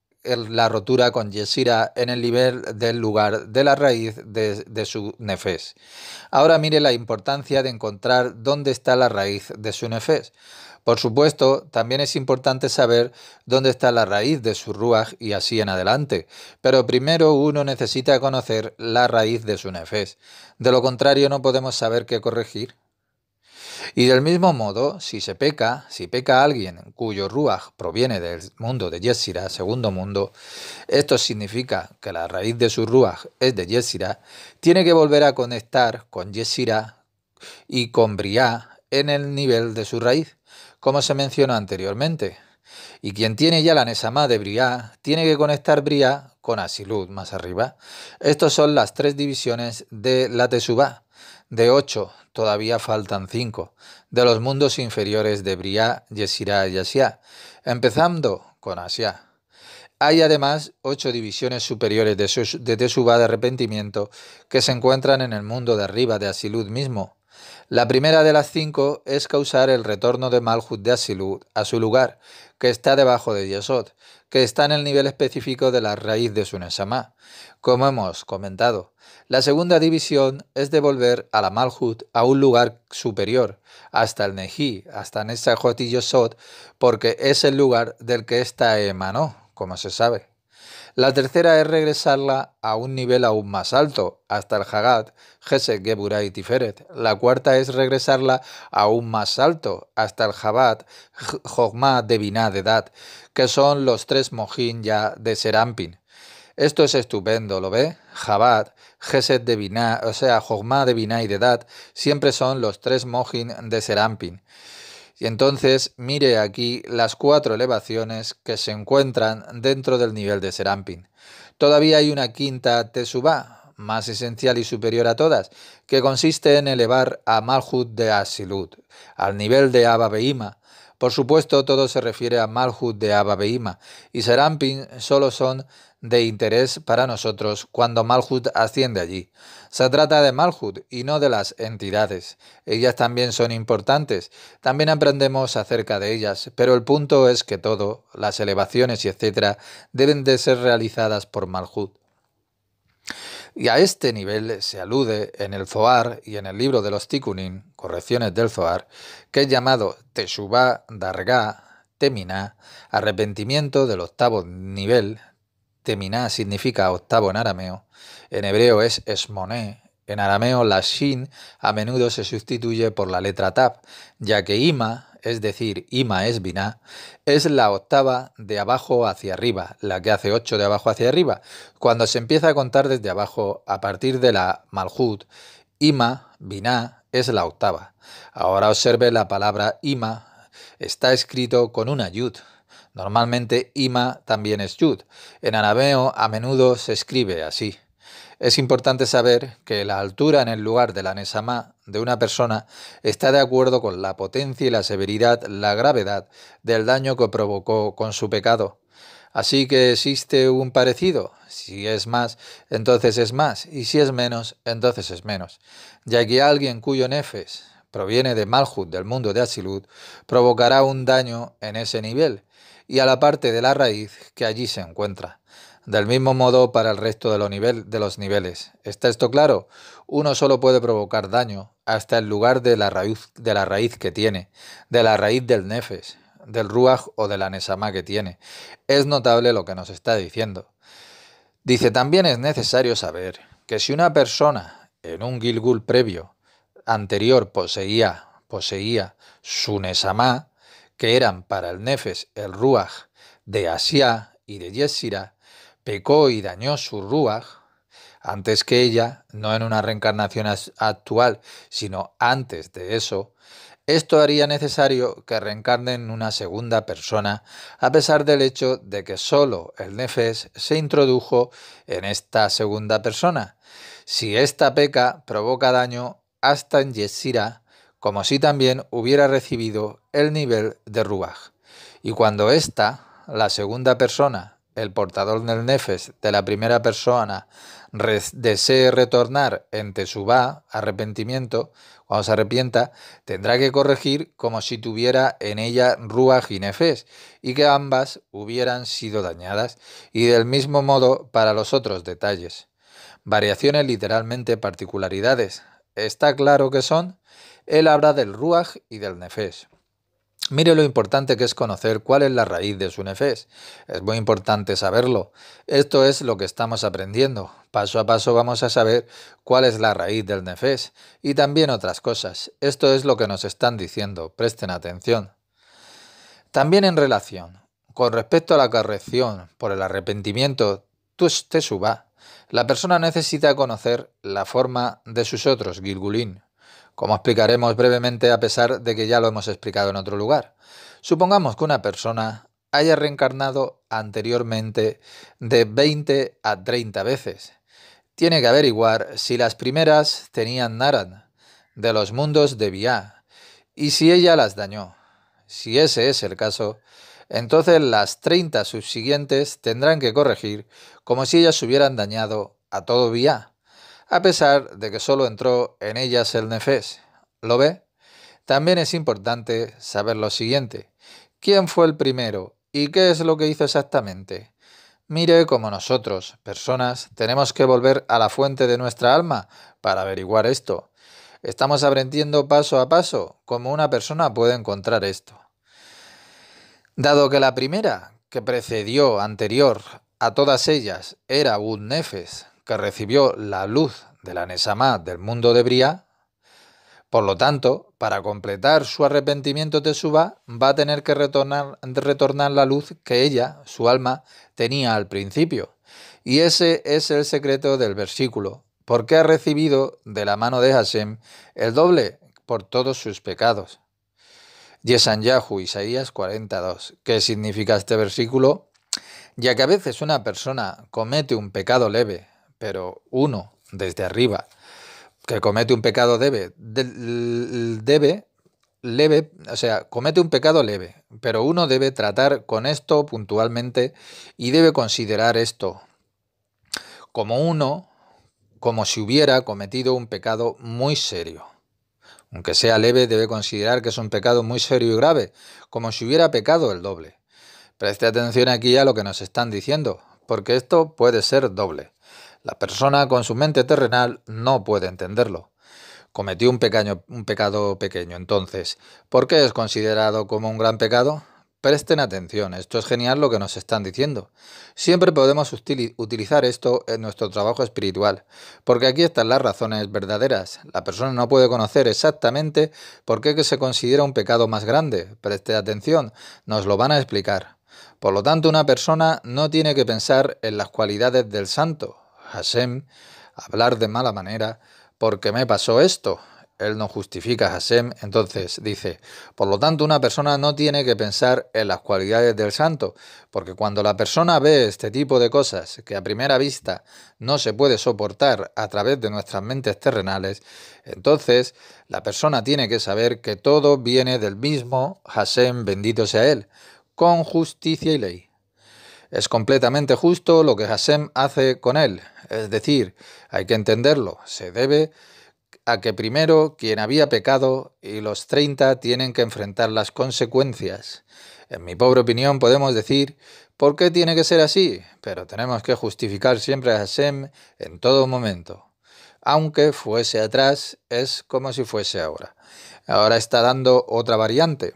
la rotura con Yesirá en el nivel del lugar de la raíz de su nefes. Ahora mire la importancia de encontrar dónde está la raíz de su nefes. Por supuesto, también es importante saber dónde está la raíz de su ruaj y así en adelante, pero primero uno necesita conocer la raíz de su nefes. De lo contrario no podemos saber qué corregir. Y del mismo modo, si peca alguien cuyo ruaj proviene del mundo de Yesirá, segundo mundo, esto significa que la raíz de su ruaj es de Yesirá, tiene que volver a conectar con Yesirá y con Briá en el nivel de su raíz, como se mencionó anteriormente. Y quien tiene ya la Nesamá de Briá, tiene que conectar Briá con Asilut más arriba. Estas son las 3 divisiones de la Tesubá. De 8, todavía faltan 5, de los mundos inferiores de Briá, Yesirá y Asia, empezando con Asia. Hay además 8 divisiones superiores de Tesubá de arrepentimiento que se encuentran en el mundo de arriba de Asilut mismo. La primera de las 5 es causar el retorno de Malhut de Asilut a su lugar, que está debajo de Yesod, que está en el nivel específico de la raíz de su Nesamá, como hemos comentado. La segunda división es devolver a la Malhut a un lugar superior, hasta el Neji, hasta Nesajot y Yesod, porque es el lugar del que ésta emanó, como se sabe. La tercera es regresarla a un nivel aún más alto, hasta el Hagat, Gesed, Geburah y Tiferet. La cuarta es regresarla aún más alto, hasta el Jabat, Jogma, Debiná, Dedat, que son los 3 mojín ya de Serampin. Esto es estupendo, ¿lo ve? Jabat, Gesed de Biná, o sea, Jogma de Biná y de Dat, siempre son los 3 mojín de Serampin. Y entonces mire aquí las 4 elevaciones que se encuentran dentro del nivel de Serampin. Todavía hay una quinta Tesubá, más esencial y superior a todas, que consiste en elevar a Malhut de Asilut, al nivel de Abba Behima. Por supuesto, todo se refiere a Malhut de Abba Behima, y Serampin solo son de interés para nosotros cuando Malhut asciende allí. Se trata de Malhut y no de las entidades. Ellas también son importantes, también aprendemos acerca de ellas, pero el punto es que todo, las elevaciones y etcétera, deben de ser realizadas por Malhut. Y a este nivel se alude en el Zohar y en el libro de los Tikkunim, correcciones del Zohar, que es llamado Teshuvah Dargá Teminá, arrepentimiento del octavo nivel. Teminá significa octavo en arameo, en hebreo es esmoné. En arameo la shin a menudo se sustituye por la letra tab, ya que ima, es decir, ima es biná, es la octava de abajo hacia arriba, la que hace 8 de abajo hacia arriba. Cuando se empieza a contar desde abajo, a partir de la malhut, ima, biná, es la octava. Ahora observe la palabra ima, está escrito con una yud. Normalmente ima también es yud. En arameo a menudo se escribe así. Es importante saber que la altura en el lugar de la Nesamá de una persona está de acuerdo con la potencia y la severidad, la gravedad del daño que provocó con su pecado. Así que existe un parecido. Si es más, entonces es más, y si es menos, entonces es menos. Ya que alguien cuyo nefes proviene de Malhut, del mundo de Atzilut, provocará un daño en ese nivel y a la parte de la raíz que allí se encuentra. Del mismo modo para el resto de los niveles. ¿Está esto claro? Uno solo puede provocar daño hasta el lugar de la raíz que tiene, de la raíz del nefes, del ruaj o de la nesama que tiene. Es notable lo que nos está diciendo. Dice, también es necesario saber que si una persona en un Gilgul previo, anterior, poseía su nesama, que eran para el nefes, el ruaj de Asiá y de Yesira, pecó y dañó su ruaj antes que ella, no en una reencarnación actual, sino antes de eso, esto haría necesario que reencarne en una segunda persona, a pesar del hecho de que solo el nefes se introdujo en esta segunda persona. Si esta peca provoca daño hasta en Yesira, como si también hubiera recibido el nivel de ruaj. Y cuando esta, la segunda persona, el portador del nefes de la primera persona, desee retornar en teshuvá, arrepentimiento, cuando se arrepienta, tendrá que corregir como si tuviera en ella ruaj y nefes, y que ambas hubieran sido dañadas, y del mismo modo para los otros detalles. Variaciones literalmente particularidades. ¿Está claro que son? Él habla del ruaj y del nefes. Mire lo importante que es conocer cuál es la raíz de su nefes. Es muy importante saberlo. Esto es lo que estamos aprendiendo. Paso a paso vamos a saber cuál es la raíz del nefes y también otras cosas. Esto es lo que nos están diciendo. Presten atención. También en relación con respecto a la corrección por el arrepentimiento teshuvá, la persona necesita conocer la forma de sus otros Gilgulín, como explicaremos brevemente a pesar de que ya lo hemos explicado en otro lugar. Supongamos que una persona haya reencarnado anteriormente de 20 a 30 veces. Tiene que averiguar si las primeras tenían Naran, de los mundos de Biá, y si ella las dañó. Si ese es el caso, entonces las 30 subsiguientes tendrán que corregir como si ellas hubieran dañado a todo Biá, a pesar de que solo entró en ellas el nefes. ¿Lo ve? También es importante saber lo siguiente. ¿Quién fue el primero y qué es lo que hizo exactamente? Mire cómo nosotros, personas, tenemos que volver a la fuente de nuestra alma para averiguar esto. Estamos aprendiendo paso a paso cómo una persona puede encontrar esto. Dado que la primera, que precedió anterior a todas ellas, era un nefes que recibió la luz de la Nesamá del mundo de Briá, por lo tanto, para completar su arrepentimiento teshuvá, va a tener que retornar la luz que ella, su alma, tenía al principio. Y ese es el secreto del versículo, porque ha recibido de la mano de Hashem el doble por todos sus pecados. Yesanyahu, Isaías 42. ¿Qué significa este versículo? Ya que a veces una persona comete un pecado leve, pero uno, desde arriba, que comete un pecado comete un pecado leve, pero uno debe tratar con esto puntualmente y debe considerar esto como si hubiera cometido un pecado muy serio. Aunque sea leve, debe considerar que es un pecado muy serio y grave, como si hubiera pecado el doble. Preste atención aquí a lo que nos están diciendo, porque esto puede ser doble. La persona con su mente terrenal no puede entenderlo. Cometió un pecado pequeño, entonces, ¿por qué es considerado como un gran pecado? Presten atención, esto es genial lo que nos están diciendo. Siempre podemos utilizar esto en nuestro trabajo espiritual, porque aquí están las razones verdaderas. La persona no puede conocer exactamente por qué que se considera un pecado más grande. Preste atención, nos lo van a explicar. Por lo tanto, una persona no tiene que pensar en las cualidades del santo, Hashem, hablar de mala manera, porque me pasó esto. Él no justifica a Hashem, entonces dice, por lo tanto una persona no tiene que pensar en las cualidades del santo, porque cuando la persona ve este tipo de cosas que a primera vista no se puede soportar a través de nuestras mentes terrenales, entonces la persona tiene que saber que todo viene del mismo Hashem, bendito sea él, con justicia y ley. Es completamente justo lo que Hashem hace con él, es decir, hay que entenderlo, se debe a que primero quien había pecado y los 30 tienen que enfrentar las consecuencias. En mi pobre opinión podemos decir, ¿por qué tiene que ser así? Pero tenemos que justificar siempre a Hashem en todo momento. Aunque fuese atrás, es como si fuese ahora. Ahora está dando otra variante.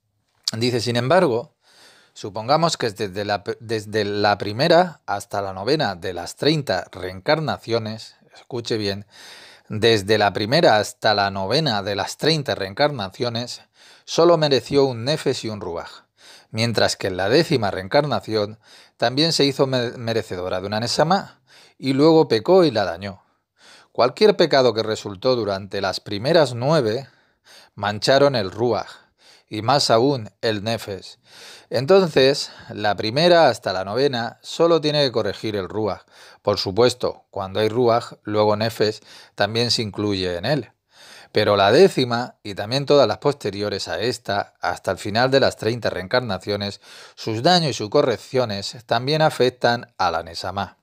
Dice, sin embargo, supongamos que desde la primera hasta la novena de las 30 reencarnaciones, escuche bien, desde la primera hasta la novena de las 30 reencarnaciones, solo mereció un nefes y un ruaj, mientras que en la 10ª reencarnación también se hizo merecedora de una nesama y luego pecó y la dañó. Cualquier pecado que resultó durante las primeras 9 mancharon el ruaj y más aún el nefes. Entonces, la primera hasta la novena solo tiene que corregir el ruaj. Por supuesto, cuando hay ruaj, luego nefes también se incluye en él. Pero la 10ª y también todas las posteriores a esta, hasta el final de las 30 reencarnaciones, sus daños y sus correcciones también afectan a la Nesamá.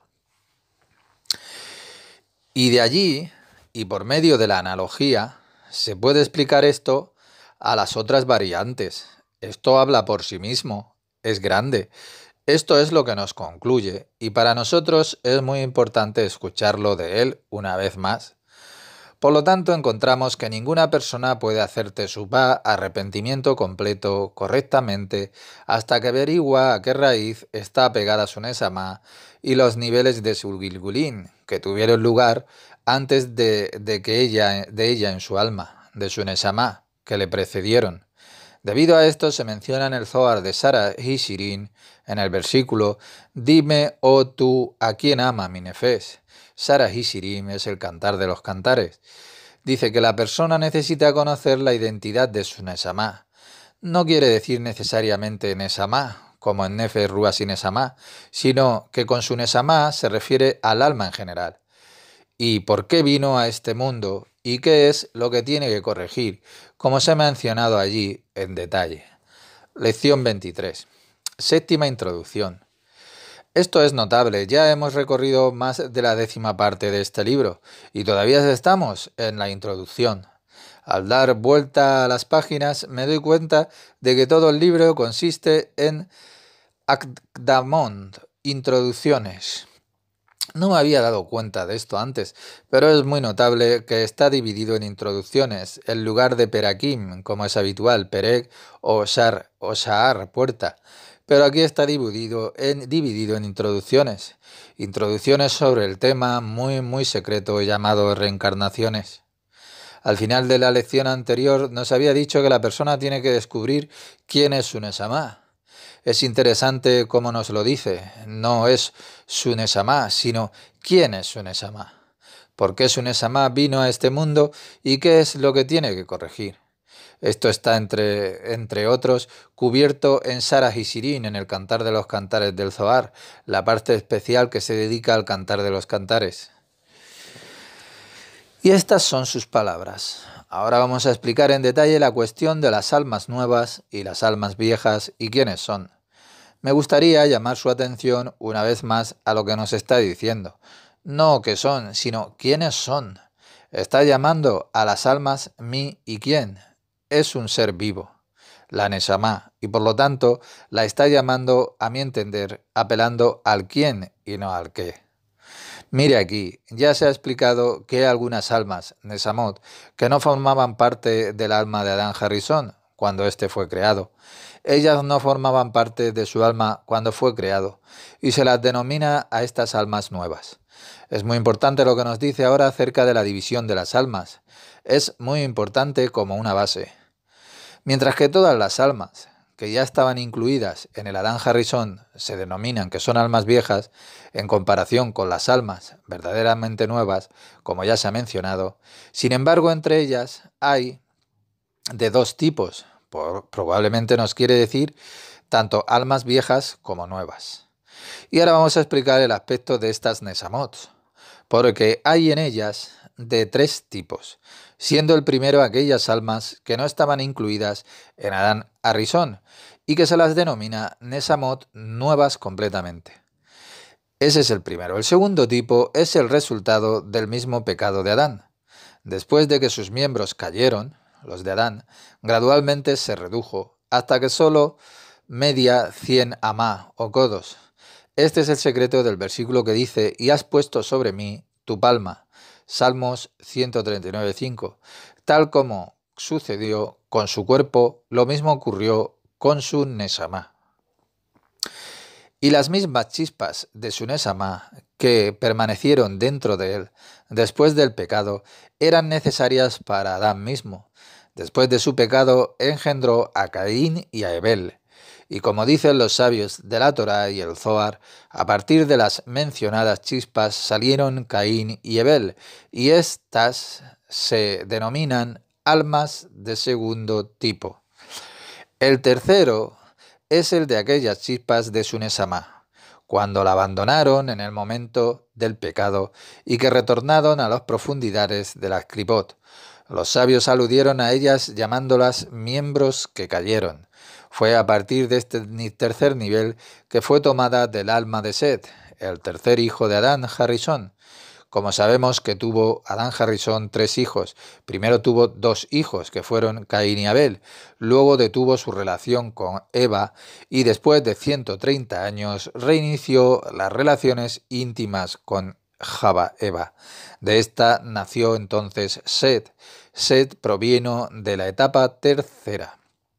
Y de allí, y por medio de la analogía, se puede explicar esto a las otras variantes. Esto habla por sí mismo, es grande. Esto es lo que nos concluye, y para nosotros es muy importante escucharlo de él una vez más. Por lo tanto, encontramos que ninguna persona puede hacer teshuvá, arrepentimiento completo, correctamente, hasta que averigua a qué raíz está pegada su nesama y los niveles de su gilgulín, que tuvieron lugar antes de ella en su alma, de su nesama, que le precedieron. Debido a esto se menciona en el Zohar de Sara y Shirin, en el versículo, dime, oh tú, a quién ama mi nefes. Sara y Shirin es el cantar de los cantares. Dice que la persona necesita conocer la identidad de su Nesamá. No quiere decir necesariamente Nesamá, como en Nefes, Ruas y Nesamá, sino que con su Nesamá se refiere al alma en general. ¿Y por qué vino a este mundo? ¿Y qué es lo que tiene que corregir? Como se ha mencionado allí en detalle. Lección 23. Séptima introducción. Esto es notable, ya hemos recorrido más de la 10ª parte de este libro y todavía estamos en la introducción. Al dar vuelta a las páginas me doy cuenta de que todo el libro consiste en Akdamot, introducciones. No me había dado cuenta de esto antes, pero es muy notable que está dividido en introducciones, en lugar de perakim, como es habitual, perek o sha'ar, puerta. Pero aquí está dividido en introducciones. Introducciones sobre el tema muy secreto llamado reencarnaciones. Al final de la lección anterior nos había dicho que la persona tiene que descubrir quién es su Nesamá. Es interesante cómo nos lo dice. No es su Nesamá, sino quién es su Nesamá. ¿Por qué su Nesamá vino a este mundo y qué es lo que tiene que corregir? Esto está, entre otros, cubierto en Sara y Shirin, en el Cantar de los Cantares del Zohar, la parte especial que se dedica al Cantar de los Cantares. Y estas son sus palabras. Ahora vamos a explicar en detalle la cuestión de las almas nuevas y las almas viejas y quiénes son. Me gustaría llamar su atención una vez más a lo que nos está diciendo. No qué son, sino quiénes son. Está llamando a las almas mi y quién. Es un ser vivo, la Neshama, y por lo tanto la está llamando, a mi entender, apelando al quién y no al qué. Mire aquí, ya se ha explicado que hay algunas almas, Nesamot, que no formaban parte del alma de Adán Harrison cuando éste fue creado. Ellas no formaban parte de su alma cuando fue creado, y se las denomina a estas almas nuevas. Es muy importante lo que nos dice ahora acerca de la división de las almas. Es muy importante como una base. Mientras que todas las almas que ya estaban incluidas en el Adán Harrison se denominan que son almas viejas, en comparación con las almas verdaderamente nuevas, como ya se ha mencionado, sin embargo entre ellas hay de dos tipos, probablemente nos quiere decir tanto almas viejas como nuevas. Y ahora vamos a explicar el aspecto de estas Nesamot, porque hay en ellas de tres tipos, siendo el primero aquellas almas que no estaban incluidas en Adán Harrison y que se las denomina Nesamot nuevas completamente. Ese es el primero. El segundo tipo es el resultado del mismo pecado de Adán. Después de que sus miembros cayeron, los de Adán, gradualmente se redujo hasta que solo media 100 amá o codos. Este es el secreto del versículo que dice, y has puesto sobre mí tu palma. Salmos 139:5. Tal como sucedió con su cuerpo, lo mismo ocurrió con su Nesamá. Y las mismas chispas de su Nesamá que permanecieron dentro de él después del pecado eran necesarias para Adán mismo. Después de su pecado engendró a Caín y a Abel. Y como dicen los sabios de la Torá y el Zohar, a partir de las mencionadas chispas salieron Caín y Abel, y estas se denominan almas de segundo tipo. El tercero es el de aquellas chispas de su Nesamá, cuando la abandonaron en el momento del pecado y que retornaron a las profundidades de las Clipot. Los sabios aludieron a ellas llamándolas miembros que cayeron. Fue a partir de este tercer nivel que fue tomada del alma de Set, el tercer hijo de Adán Harrison. Como sabemos que tuvo Adán Harrison 3 hijos, primero tuvo 2 hijos que fueron Caín y Abel, luego detuvo su relación con Eva y después de 130 años reinició las relaciones íntimas con Eva. De esta nació entonces Set. Set provino de la etapa tercera.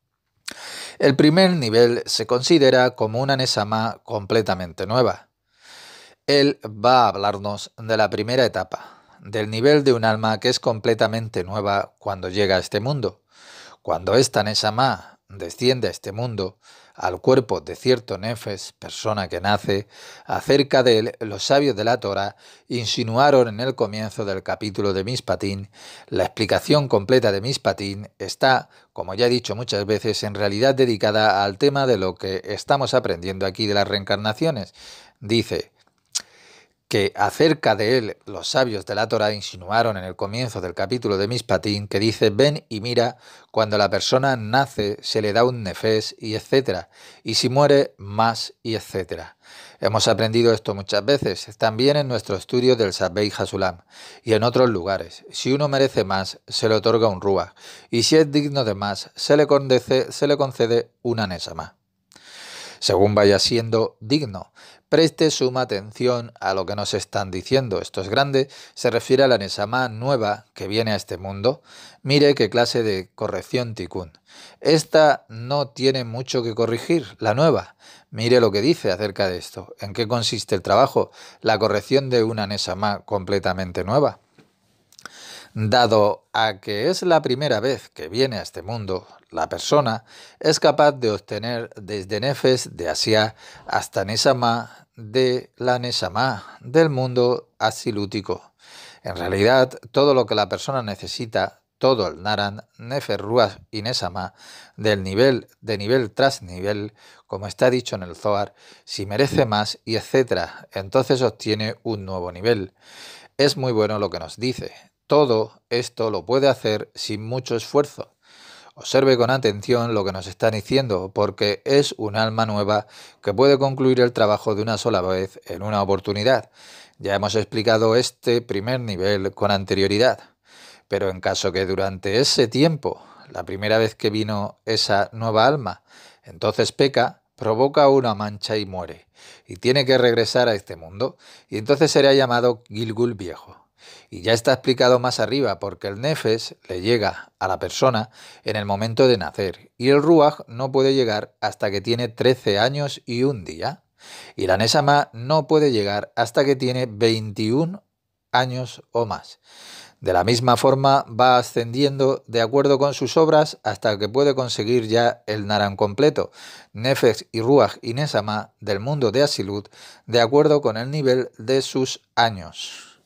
El primer nivel se considera como una Nesamá completamente nueva. Él va a hablarnos de la primera etapa, del nivel de un alma que es completamente nueva cuando llega a este mundo. Cuando esta Nesamá desciende a este mundo, al cuerpo de cierto Nefes, persona que nace, acerca de él los sabios de la Torá insinuaron en el comienzo del capítulo de Mishpatín. La explicación completa de Mishpatín está, como ya he dicho muchas veces, en realidad dedicada al tema de lo que estamos aprendiendo aquí de las reencarnaciones. Dice que acerca de él los sabios de la Torá insinuaron en el comienzo del capítulo de Mishpatín, que dice, ven y mira, cuando la persona nace se le da un nefés y etcétera, y si muere más y etcétera. Hemos aprendido esto muchas veces, también en nuestro estudio del Sabbei Hasulam, y en otros lugares. Si uno merece más, se le otorga un ruach, y si es digno de más, se le concede una nesama, según vaya siendo digno. Preste suma atención a lo que nos están diciendo. Esto es grande, se refiere a la Nesamá nueva que viene a este mundo. Mire qué clase de corrección tikkun. Esta no tiene mucho que corregir, la nueva. Mire lo que dice acerca de esto. ¿En qué consiste el trabajo? La corrección de una Nesamá completamente nueva. Dado a que es la primera vez que viene a este mundo, la persona es capaz de obtener desde Nefes de Asia hasta Nesamá de la Nesamá del mundo asilútico. En realidad, todo lo que la persona necesita, todo el Naran, Nefer, Ruach y Nesamá, de nivel tras nivel, como está dicho en el Zohar, si merece más y etcétera, entonces obtiene un nuevo nivel. Es muy bueno lo que nos dice. Todo esto lo puede hacer sin mucho esfuerzo. Observe con atención lo que nos están diciendo, porque es un alma nueva que puede concluir el trabajo de una sola vez en una oportunidad. Ya hemos explicado este primer nivel con anterioridad, pero en caso que durante ese tiempo, la primera vez que vino esa nueva alma, entonces peca, provoca una mancha y muere, y tiene que regresar a este mundo, y entonces será llamado Gilgul viejo. Y ya está explicado más arriba, porque el Nefesh le llega a la persona en el momento de nacer, y el Ruach no puede llegar hasta que tiene 13 años y un día, y la Neshama no puede llegar hasta que tiene 21 años o más. De la misma forma va ascendiendo de acuerdo con sus obras hasta que puede conseguir ya el Naran completo, Nefesh y Ruach y Neshama del mundo de Asilut, de acuerdo con el nivel de sus años.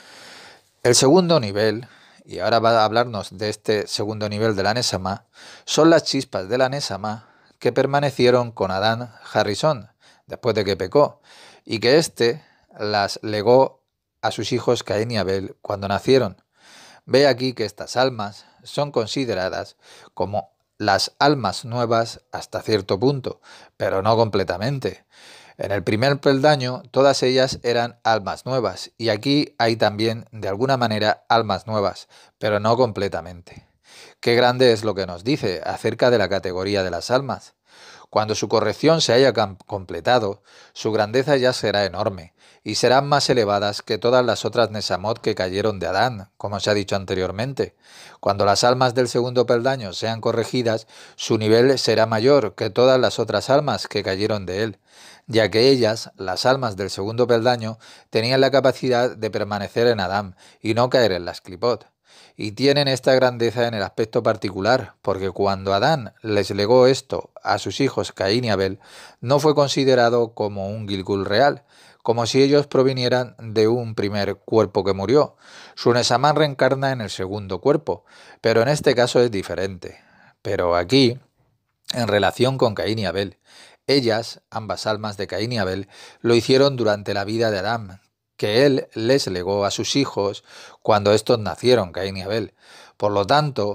El segundo nivel, y ahora va a hablarnos de este segundo nivel de la Neshama, son las chispas de la Neshama que permanecieron con Adán Harrison, después de que pecó, y que éste las legó a sus hijos Caín y Abel cuando nacieron. Ve aquí que estas almas son consideradas como las almas nuevas hasta cierto punto, pero no completamente. En el primer peldaño todas ellas eran almas nuevas, y aquí hay también de alguna manera almas nuevas, pero no completamente. Qué grande es lo que nos dice acerca de la categoría de las almas. Cuando su corrección se haya completado, su grandeza ya será enorme, y serán más elevadas que todas las otras Neshamot que cayeron de Adán, como se ha dicho anteriormente. Cuando las almas del segundo peldaño sean corregidas, su nivel será mayor que todas las otras almas que cayeron de él, ya que ellas, las almas del segundo peldaño, tenían la capacidad de permanecer en Adán y no caer en las Clipot. Y tienen esta grandeza en el aspecto particular, porque cuando Adán les legó esto a sus hijos Caín y Abel, no fue considerado como un Gilgul real, como si ellos provinieran de un primer cuerpo que murió. Su Neshama reencarna en el segundo cuerpo, pero en este caso es diferente. Pero aquí, en relación con Caín y Abel, ellas, ambas almas de Caín y Abel, lo hicieron durante la vida de Adán, que él les legó a sus hijos cuando estos nacieron, Caín y Abel. Por lo tanto,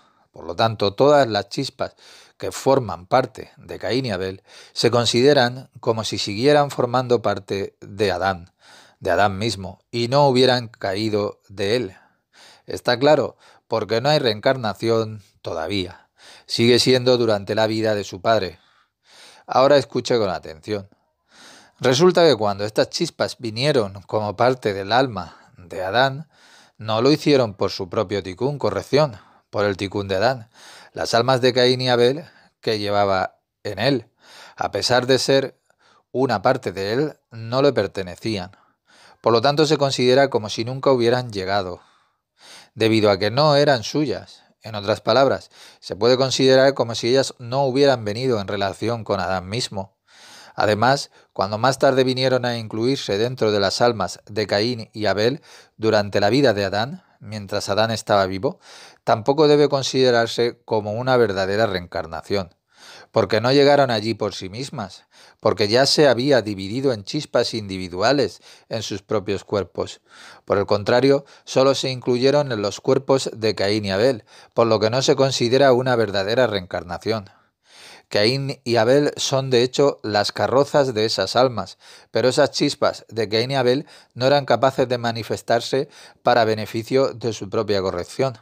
todas las chispas que forman parte de Caín y Abel se consideran como si siguieran formando parte de Adán mismo, y no hubieran caído de él. ¿Está claro? Porque no hay reencarnación todavía. Sigue siendo durante la vida de su padre. Ahora escuche con atención. Resulta que cuando estas chispas vinieron como parte del alma de Adán, no lo hicieron por su propio ticún, corrección, por el ticún de Adán. Las almas de Caín y Abel que llevaba en él, a pesar de ser una parte de él, no le pertenecían. Por lo tanto, se considera como si nunca hubieran llegado, debido a que no eran suyas. En otras palabras, se puede considerar como si ellas no hubieran venido en relación con Adán mismo. Además, cuando más tarde vinieron a incluirse dentro de las almas de Caín y Abel durante la vida de Adán, mientras Adán estaba vivo, tampoco debe considerarse como una verdadera reencarnación, porque no llegaron allí por sí mismas, porque ya se había dividido en chispas individuales en sus propios cuerpos. Por el contrario, solo se incluyeron en los cuerpos de Caín y Abel, por lo que no se considera una verdadera reencarnación. Caín y Abel son de hecho las carrozas de esas almas, pero esas chispas de Caín y Abel no eran capaces de manifestarse para beneficio de su propia corrección.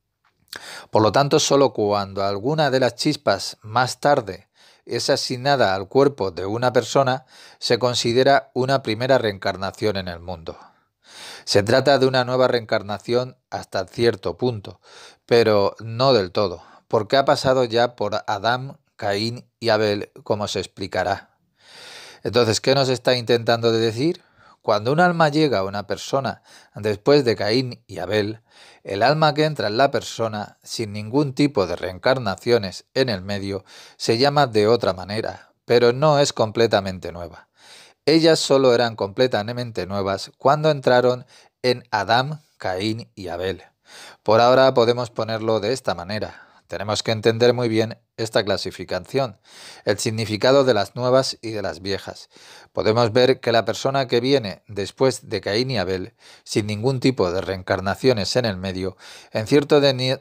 Por lo tanto, solo cuando alguna de las chispas más tarde es asignada al cuerpo de una persona, se considera una primera reencarnación en el mundo. Se trata de una nueva reencarnación hasta cierto punto, pero no del todo, porque ha pasado ya por Adán, Caín y Abel, como se explicará. Entonces, ¿qué nos está intentando decir? Cuando un alma llega a una persona después de Caín y Abel, el alma que entra en la persona, sin ningún tipo de reencarnaciones en el medio, se llama de otra manera, pero no es completamente nueva. Ellas solo eran completamente nuevas cuando entraron en Adán, Caín y Abel. Por ahora podemos ponerlo de esta manera. Tenemos que entender muy bien esta clasificación, el significado de las nuevas y de las viejas. Podemos ver que la persona que viene después de Caín y Abel, sin ningún tipo de reencarnaciones en el medio, en cierto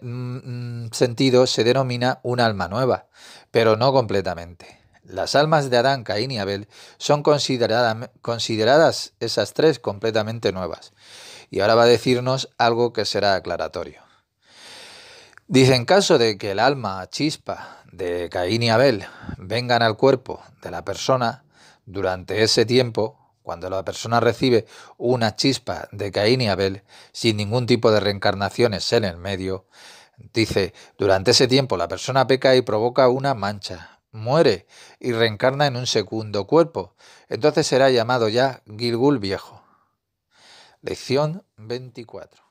sentido se denomina un alma nueva, pero no completamente. Las almas de Adán, Caín y Abel son consideradas esas tres completamente nuevas. Y ahora va a decirnos algo que será aclaratorio. Dice, en caso de que el alma chispa de Caín y Abel vengan al cuerpo de la persona, durante ese tiempo, cuando la persona recibe una chispa de Caín y Abel, sin ningún tipo de reencarnaciones en el medio, dice, durante ese tiempo la persona peca y provoca una mancha, muere y reencarna en un segundo cuerpo. Entonces será llamado ya Gilgul viejo. Lección 24.